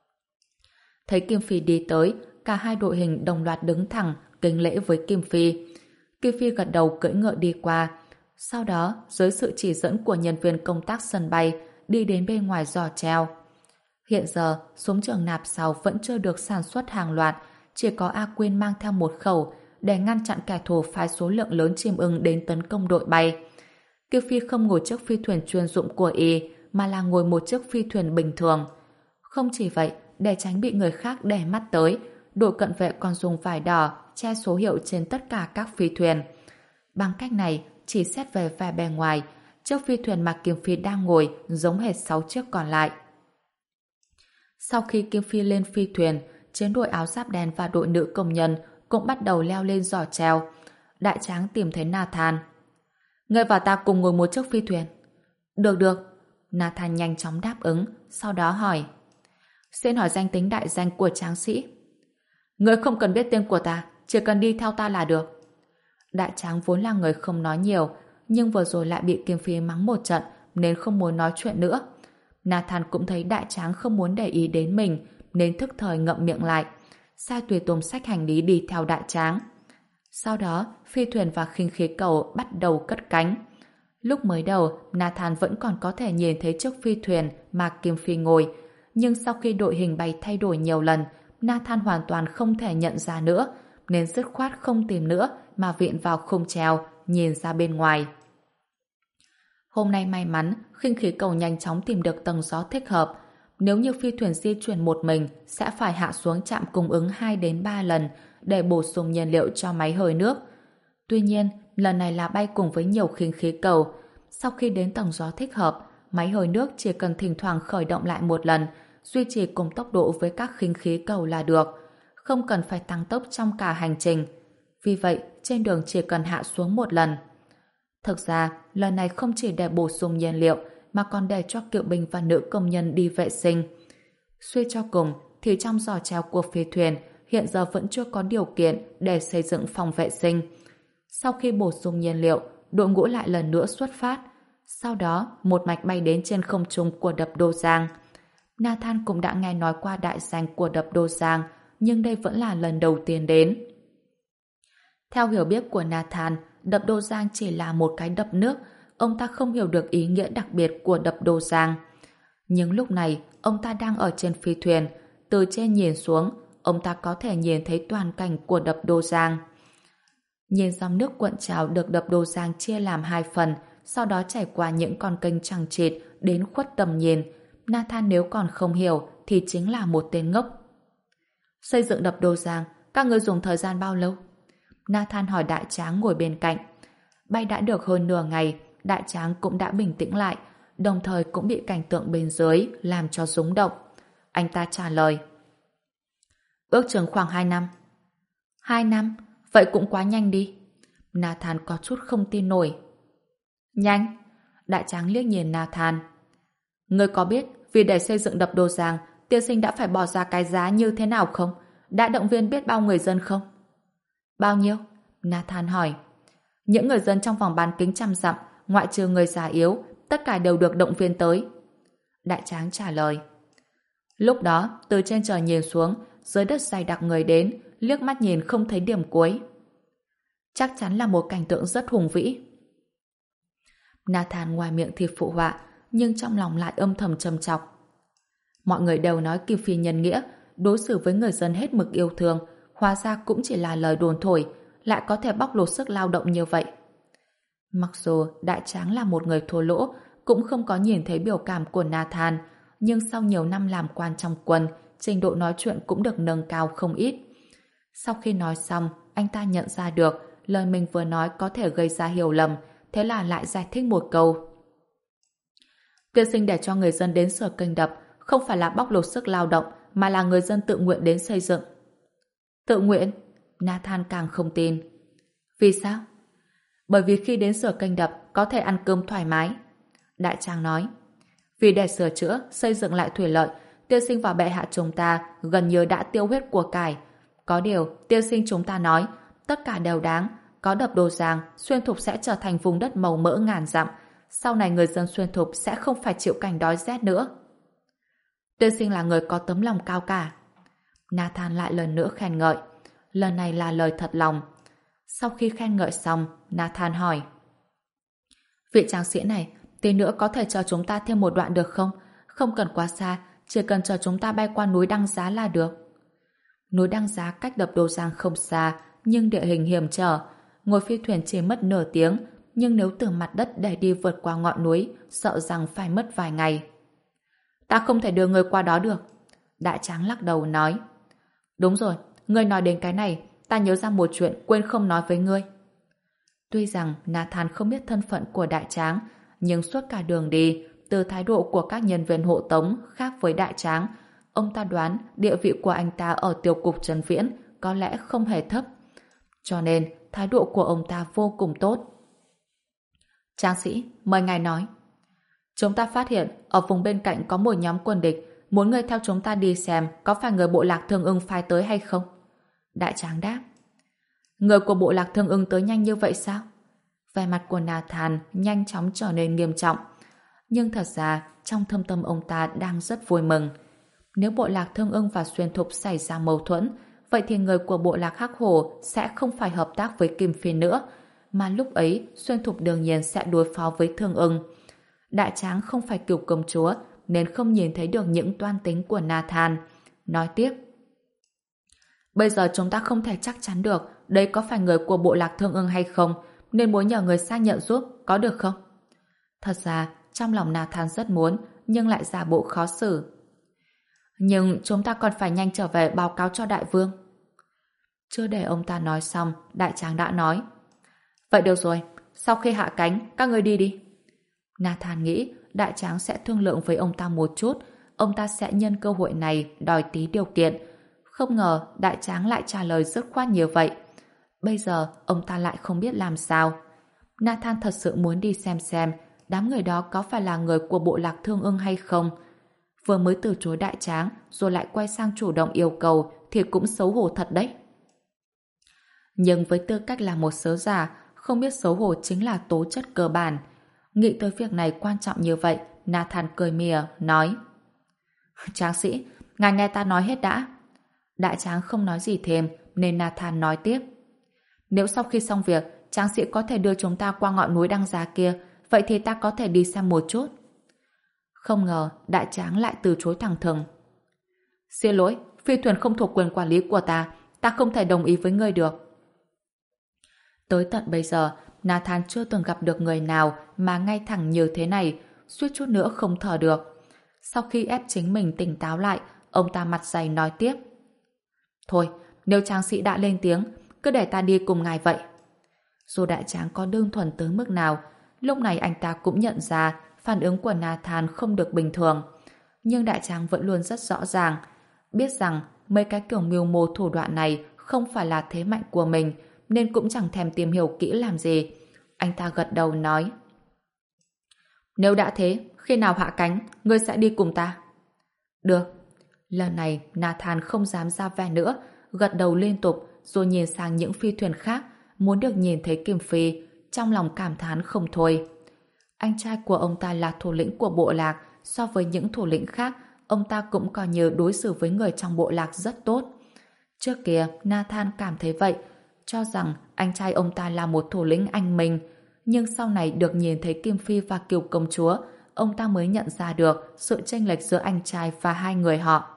Thấy Kim Phi đi tới, cả hai đội hình đồng loạt đứng thẳng, kính lễ với Kim Phi. Kim Phi gật đầu cưỡi ngựa đi qua. Sau đó, dưới sự chỉ dẫn của nhân viên công tác sân bay, đi đến bên ngoài giò treo. Hiện giờ, súng trường nạp sáu vẫn chưa được sản xuất hàng loạt, chỉ có A Quyên mang theo một khẩu để ngăn chặn kẻ thù phái số lượng lớn chim ưng đến tấn công đội bay. Kiều Phi không ngồi chiếc phi thuyền chuyên dụng của y, mà là ngồi một chiếc phi thuyền bình thường. Không chỉ vậy, để tránh bị người khác để mắt tới, đội cận vệ còn dùng vải đỏ che số hiệu trên tất cả các phi thuyền. Bằng cách này, chỉ xét về vẻ bề ngoài, chiếc phi thuyền mà Kim Phi đang ngồi giống hệt sáu chiếc còn lại. Sau khi Kim Phi lên phi thuyền, chiến đội áo giáp đen và đội nữ công nhân cũng bắt đầu leo lên giò treo. Đại tráng tìm thấy Nathan. Ngươi và ta cùng ngồi một chiếc phi thuyền. Được được. Nathan nhanh chóng đáp ứng, sau đó hỏi. Xin hỏi danh tính đại danh của tráng sĩ. Ngươi không cần biết tên của ta, chỉ cần đi theo ta là được. Đại tráng vốn là người không nói nhiều, nhưng vừa rồi lại bị Kim Phi mắng một trận nên không muốn nói chuyện nữa. Nathan cũng thấy đại tráng không muốn để ý đến mình nên thức thời ngậm miệng lại. Sai tùy tùng xách hành lý đi theo đại tráng. Sau đó, phi thuyền và khinh khí cầu bắt đầu cất cánh. Lúc mới đầu, Nathan vẫn còn có thể nhìn thấy chiếc phi thuyền mà Kim Phi ngồi, nhưng sau khi đội hình bay thay đổi nhiều lần, Nathan hoàn toàn không thể nhận ra nữa, nên dứt khoát không tìm nữa mà viện vào khung chèo, nhìn ra bên ngoài. Hôm nay may mắn, khinh khí cầu nhanh chóng tìm được tầng gió thích hợp. Nếu như phi thuyền di chuyển một mình, sẽ phải hạ xuống trạm cung ứng hai đến ba lần để bổ sung nhiên liệu cho máy hơi nước. Tuy nhiên, lần này là bay cùng với nhiều khinh khí cầu. Sau khi đến tầng gió thích hợp, máy hơi nước chỉ cần thỉnh thoảng khởi động lại một lần, duy trì cùng tốc độ với các khinh khí cầu là được, không cần phải tăng tốc trong cả hành trình. Vì vậy, trên đường chỉ cần hạ xuống một lần. Thực ra, lần này không chỉ để bổ sung nhiên liệu, mà còn để cho kỵ binh và nữ công nhân đi vệ sinh. Suy cho cùng, thì trong giỏ chèo của phi thuyền hiện giờ vẫn chưa có điều kiện để xây dựng phòng vệ sinh. Sau khi bổ sung nhiên liệu, đội ngũ lại lần nữa xuất phát. Sau đó, một mạch bay đến trên không trung của đập Đô Giang. Nathan cũng đã nghe nói qua đại danh của đập Đô Giang, nhưng đây vẫn là lần đầu tiên đến. Theo hiểu biết của Nathan, đập Đô Giang chỉ là một cái đập nước, ông ta không hiểu được ý nghĩa đặc biệt của đập Đô Giang. Nhưng lúc này, ông ta đang ở trên phi thuyền, từ trên nhìn xuống, ông ta có thể nhìn thấy toàn cảnh của đập Đô Giang. Nhìn dòng nước cuộn trào được đập Đô Giang chia làm hai phần, sau đó chảy qua những con kênh chằng chịt đến khuất tầm nhìn, Nathan nếu còn không hiểu thì chính là một tên ngốc. Xây dựng đập Đô Giang, các ngươi dùng thời gian bao lâu? Nathan hỏi đại tráng ngồi bên cạnh. Bay đã được hơn nửa ngày, đại tráng cũng đã bình tĩnh lại, đồng thời cũng bị cảnh tượng bên dưới làm cho rúng động. Anh ta trả lời. Ước chừng khoảng hai năm. Hai năm? Vậy cũng quá nhanh đi. Nathan có chút không tin nổi. Nhanh? Đại tráng liếc nhìn Nathan. Ngươi có biết vì để xây dựng đập Đô Giang, tiên sinh đã phải bỏ ra cái giá như thế nào không? Đã động viên biết bao người dân không? Bao nhiêu? Nathan hỏi. Những người dân trong vòng bán kính trăm dặm, ngoại trừ người già yếu, tất cả đều được động viên tới. Đại tráng trả lời. Lúc đó, từ trên trời nhìn xuống, dưới đất dày đặc người đến, liếc mắt nhìn không thấy điểm cuối. Chắc chắn là một cảnh tượng rất hùng vĩ. Nathan ngoài miệng thì phụ họa, nhưng trong lòng lại âm thầm trầm trọc. Mọi người đều nói Kim Phi nhân nghĩa, đối xử với người dân hết mực yêu thương, hóa ra cũng chỉ là lời đồn thổi, lại có thể bóc lột sức lao động như vậy. Mặc dù đại tráng là một người thua lỗ, cũng không có nhìn thấy biểu cảm của Nathan, nhưng sau nhiều năm làm quan trong quân, trình độ nói chuyện cũng được nâng cao không ít. Sau khi nói xong, anh ta nhận ra được lời mình vừa nói có thể gây ra hiểu lầm, thế là lại giải thích một câu. Tiên sinh để cho người dân đến sửa kênh đập không phải là bóc lột sức lao động, mà là người dân tự nguyện đến xây dựng. Tự nguyện? Nathan càng không tin. Vì sao? Bởi vì khi đến sửa kênh đập có thể ăn cơm thoải mái. Đại tráng nói. Vì để sửa chữa, xây dựng lại thủy lợi, tiên sinh và bệ hạ chúng ta gần như đã tiêu hết của cải. Có điều, tiên sinh chúng ta nói, tất cả đều đáng. Có đập Đô Giang, Xuyên Thục sẽ trở thành vùng đất màu mỡ ngàn dặm. Sau này người dân Xuyên Thục sẽ không phải chịu cảnh đói rét nữa. Tiên sinh là người có tấm lòng cao cả. Nathan lại lần nữa khen ngợi. Lần này là lời thật lòng. Sau khi khen ngợi xong, Nathan hỏi. Vị tráng sĩ này, tí nữa có thể chờ chúng ta thêm một đoạn được không? Không cần quá xa, chỉ cần chờ chúng ta bay qua núi Đăng Giá là được. Núi Đăng Giá cách đập Đô Giang không xa, nhưng địa hình hiểm trở. Ngồi phi thuyền chỉ mất nửa tiếng, nhưng nếu từ mặt đất để đi vượt qua ngọn núi, sợ rằng phải mất vài ngày. Ta không thể đưa người qua đó được. Đại tráng lắc đầu nói. Đúng rồi, ngươi nói đến cái này, ta nhớ ra một chuyện quên không nói với ngươi. Tuy rằng Nathan không biết thân phận của đại tráng, nhưng suốt cả đường đi, từ thái độ của các nhân viên hộ tống khác với đại tráng, ông ta đoán địa vị của anh ta ở tiêu cục Trấn Viễn có lẽ không hề thấp. Cho nên, thái độ của ông ta vô cùng tốt. Tráng sĩ, mời ngài nói. Chúng ta phát hiện ở vùng bên cạnh có một nhóm quân địch, muốn ngươi theo chúng ta đi xem có phải người bộ lạc Thương Ưng phái tới hay không. Đại tráng đáp. Người của bộ lạc Thương Ưng tới nhanh như vậy sao? Vẻ mặt của Nathan nhanh chóng trở nên nghiêm trọng. Nhưng thật ra trong thâm tâm ông ta đang rất vui mừng. Nếu bộ lạc Thương Ưng và Xuyên Thục xảy ra mâu thuẫn, vậy thì người của bộ lạc Hắc Hổ sẽ không phải hợp tác với Kim Phi nữa, mà lúc ấy Xuyên Thục đương nhiên sẽ đối phó với Thương Ưng. Đại tráng không phải kiểu công chúa nên không nhìn thấy được những toan tính của Nathan. Nói tiếp. Bây giờ chúng ta không thể chắc chắn được đây có phải người của bộ lạc Thương Ưng hay không, nên muốn nhờ người xác nhận giúp, có được không? Thật ra, trong lòng Nathan rất muốn, nhưng lại giả bộ khó xử. Nhưng chúng ta còn phải nhanh trở về báo cáo cho đại vương. Chưa để ông ta nói xong, đại tráng đã nói. Vậy được rồi, sau khi hạ cánh, các ngươi đi đi. Nathan nghĩ đại tráng sẽ thương lượng với ông ta một chút, ông ta sẽ nhân cơ hội này đòi tí điều kiện. Không ngờ đại tráng lại trả lời dứt khoát như vậy. Bây giờ ông ta lại không biết làm sao. Nathan thật sự muốn đi xem xem đám người đó có phải là người của bộ lạc Thương Ưng hay không. Vừa mới từ chối đại tráng rồi lại quay sang chủ động yêu cầu thì cũng xấu hổ thật đấy. Nhưng với tư cách là một sớ giả, không biết xấu hổ chính là tố chất cơ bản. Nghĩ tới việc này quan trọng như vậy, Nathan cười mỉa, nói. Tráng sĩ, ngài nghe ta nói hết đã. Đại tráng không nói gì thêm, nên Nathan nói tiếp. Nếu sau khi xong việc, tráng sĩ có thể đưa chúng ta qua ngọn núi Đăng Giá kia, vậy thì ta có thể đi xem một chút. Không ngờ, đại tráng lại từ chối thẳng thừng. Xin lỗi, phi thuyền không thuộc quyền quản lý của ta, ta không thể đồng ý với ngươi được. Tới tận bây giờ, Nathan chưa từng gặp được người nào mà ngay thẳng như thế này, suýt chút nữa không thở được. Sau khi ép chính mình tỉnh táo lại, ông ta mặt dày nói tiếp. Thôi, nếu tráng sĩ đã lên tiếng, cứ để ta đi cùng ngài vậy. Dù đại tráng có đơn thuần tới mức nào, lúc này anh ta cũng nhận ra phản ứng của Nathan không được bình thường. Nhưng đại tráng vẫn luôn rất rõ ràng, biết rằng mấy cái kiểu mưu mô thủ đoạn này không phải là thế mạnh của mình, nên cũng chẳng thèm tìm hiểu kỹ làm gì. Anh ta gật đầu nói. Nếu đã thế, khi nào hạ cánh, ngươi sẽ đi cùng ta. Được. Lần này Nathan không dám ra vẻ nữa, gật đầu liên tục rồi nhìn sang những phi thuyền khác, muốn được nhìn thấy Kim Phi, trong lòng cảm thán không thôi. Anh trai của ông ta là thủ lĩnh của bộ lạc, so với những thủ lĩnh khác, ông ta cũng coi như đối xử với người trong bộ lạc rất tốt. Trước kia, Nathan cảm thấy vậy, cho rằng anh trai ông ta là một thủ lĩnh anh minh, nhưng sau này được nhìn thấy Kim Phi và Kiều công chúa, ông ta mới nhận ra được sự chênh lệch giữa anh trai và hai người họ.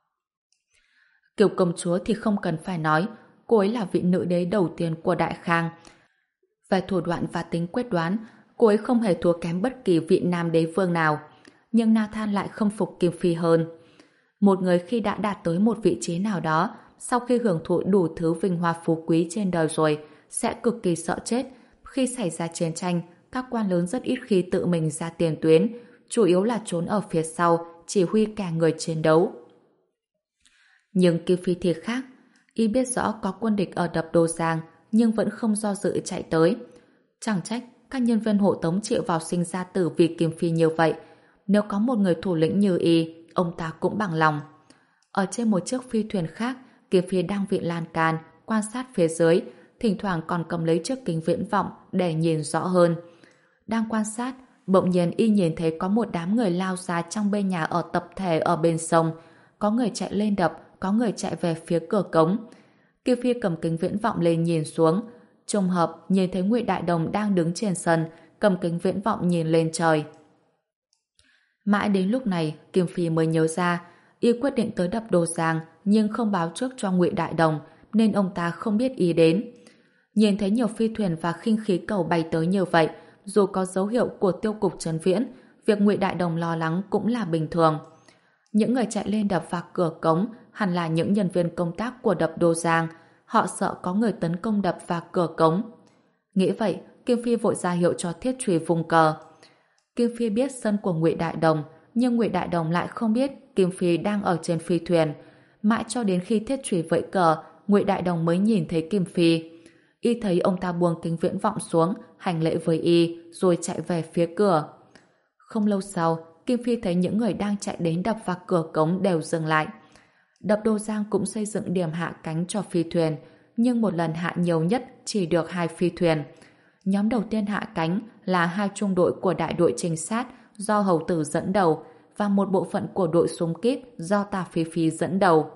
Kiều công chúa thì không cần phải nói, cô ấy là vị nữ đế đầu tiên của Đại Khang. Về thủ đoạn và tính quyết đoán, cô ấy không hề thua kém bất kỳ vị nam đế vương nào. Nhưng Nathan lại không phục Kim Phi hơn. Một người khi đã đạt tới một vị trí nào đó, sau khi hưởng thụ đủ thứ vinh hoa phú quý trên đời rồi, sẽ cực kỳ sợ chết. Khi xảy ra chiến tranh, các quan lớn rất ít khi tự mình ra tiền tuyến, chủ yếu là trốn ở phía sau, chỉ huy cả người chiến đấu. Nhưng Kim Phi thì khác, y biết rõ có quân địch ở đập Đô Giang, nhưng vẫn không do dự chạy tới. Chẳng trách các nhân viên hộ tống chịu vào sinh ra tử vì Kim Phi như vậy. Nếu có một người thủ lĩnh như y, ông ta cũng bằng lòng. Ở trên một chiếc phi thuyền khác, Kim Phi đang vị lan can, quan sát phía dưới, thỉnh thoảng còn cầm lấy chiếc kính viễn vọng để nhìn rõ hơn. Đang quan sát, bỗng nhiên y nhìn thấy có một đám người lao ra trong bên nhà ở tập thể ở bên sông. Có người chạy lên đập, có người chạy về phía cửa cống. Kim Phi cầm kính viễn vọng lên nhìn xuống. Trùng hợp nhìn thấy Ngụy Đại Đồng đang đứng trên sân, cầm kính viễn vọng nhìn lên trời. Mãi đến lúc này, Kim Phi mới nhớ ra, y quyết định tới đập Đô Giang nhưng không báo trước cho Ngụy Đại Đồng, nên ông ta không biết y đến. Nhìn thấy nhiều phi thuyền và khinh khí cầu bay tới như vậy, dù có dấu hiệu của tiêu cục trấn viễn, việc Ngụy Đại Đồng lo lắng cũng là bình thường. Những người chạy lên đập và cửa cống hẳn là những nhân viên công tác của đập Đô Giang. Họ sợ có người tấn công đập và cửa cống. Nghĩ vậy, Kim Phi vội ra hiệu cho Thiết Trùy vùng cờ. Kim Phi biết sân của Ngụy Đại Đồng, nhưng Ngụy Đại Đồng lại không biết Kim Phi đang ở trên phi thuyền. Mãi cho đến khi Thiết Trùy vẫy cờ, Ngụy Đại Đồng mới nhìn thấy Kim Phi. Y thấy ông ta buông kính viễn vọng xuống, hành lễ với y, rồi chạy về phía cửa. Không lâu sau, Kim Phi thấy những người đang chạy đến đập vào cửa cống đều dừng lại. Đập Đô Giang cũng xây dựng điểm hạ cánh cho phi thuyền, nhưng một lần hạ nhiều nhất chỉ được hai phi thuyền. Nhóm đầu tiên hạ cánh là hai trung đội của đại đội trinh sát do Hầu Tử dẫn đầu và một bộ phận của đội súng kíp do Tả Phi Phi dẫn đầu.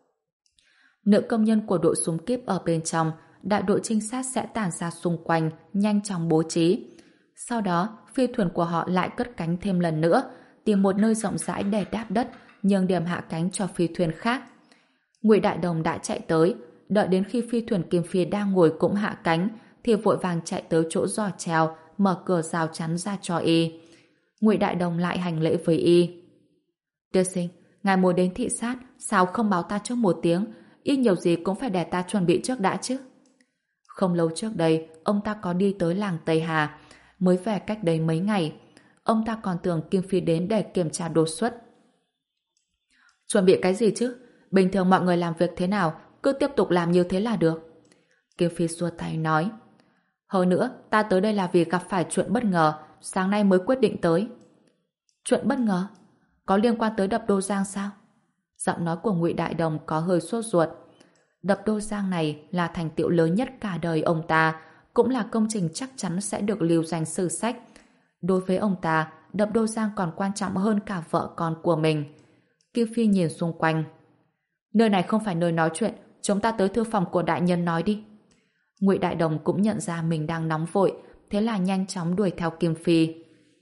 Nữ công nhân của đội súng kíp ở bên trong, đại đội trinh sát sẽ tản ra xung quanh, nhanh chóng bố trí. Sau đó, phi thuyền của họ lại cất cánh thêm lần nữa, tìm một nơi rộng rãi để đáp đất, nhường điểm hạ cánh cho phi thuyền khác. Ngụy Đại Đồng đã chạy tới, đợi đến khi phi thuyền Kim Phi đang ngồi cũng hạ cánh, thì vội vàng chạy tới chỗ giò chèo, mở cửa rào chắn ra cho y. Ngụy Đại Đồng lại hành lễ với y. Tiên sinh, ngài muốn đến thị sát, sao không báo ta trước một tiếng? Y nhiều gì cũng phải để ta chuẩn bị trước đã chứ. Không lâu trước đây, ông ta có đi tới làng Tây Hà, mới về cách đây mấy ngày. Ông ta còn tưởng Kim Phi đến để kiểm tra đột xuất. Chuẩn bị cái gì chứ? Bình thường mọi người làm việc thế nào, cứ tiếp tục làm như thế là được. Kim Phi xua tay nói. Hơn nữa, ta tới đây là vì gặp phải chuyện bất ngờ, sáng nay mới quyết định tới. Chuyện bất ngờ? Có liên quan tới đập Đô Giang sao? Giọng nói của Ngụy Đại Đồng có hơi sốt ruột. Đập Đô Giang này là thành tựu lớn nhất cả đời ông ta, cũng là công trình chắc chắn sẽ được lưu danh sử sách. Đối với ông ta, đập Đô Giang còn quan trọng hơn cả vợ con của mình. Kim Phi nhìn xung quanh. Nơi này không phải nơi nói chuyện, chúng ta tới thư phòng của đại nhân nói đi. Ngụy Đại Đồng cũng nhận ra mình đang nóng vội, thế là nhanh chóng đuổi theo Kim Phi.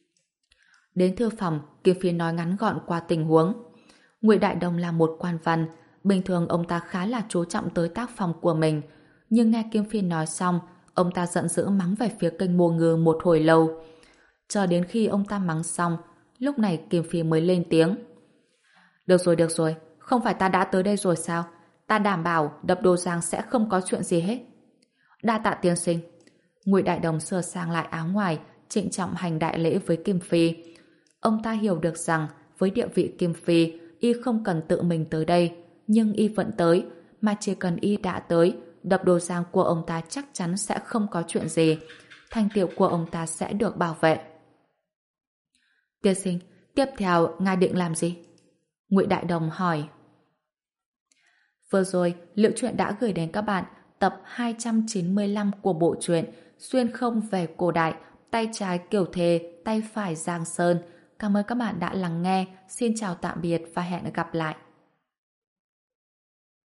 Đến thư phòng, Kim Phi nói ngắn gọn qua tình huống. Ngụy Đại Đồng là một quan văn, bình thường ông ta khá là chú trọng tới tác phong của mình, nhưng nghe Kim Phi nói xong, ông ta giận dữ mắng về phía kênh Mùa Ngư một hồi lâu. Chờ đến khi ông ta mắng xong, lúc này Kim Phi mới lên tiếng. Được rồi, được rồi, không phải ta đã tới đây rồi sao? Ta đảm bảo đập Đô Giang sẽ không có chuyện gì hết. Đa tạ tiên sinh. Ngụy Đại Đồng sửa sang lại áo ngoài, trịnh trọng hành đại lễ với Kim Phi. Ông ta hiểu được rằng với địa vị Kim Phi, y không cần tự mình tới đây, nhưng y vẫn tới, mà chỉ cần y đã tới, đập Đô Giang của ông ta chắc chắn sẽ không có chuyện gì. Thành tựu của ông ta sẽ được bảo vệ. Tiên sinh, tiếp theo ngài định làm gì? Ngụy Đại Đồng hỏi. Vừa rồi, Liệu Truyện đã gửi đến các bạn tập hai trăm chín mươi lăm của bộ truyện Xuyên không về cổ đại, tay trái Kiều Thề, tay phải Giang Sơn. Cảm ơn các bạn đã lắng nghe. Xin chào tạm biệt và hẹn gặp lại.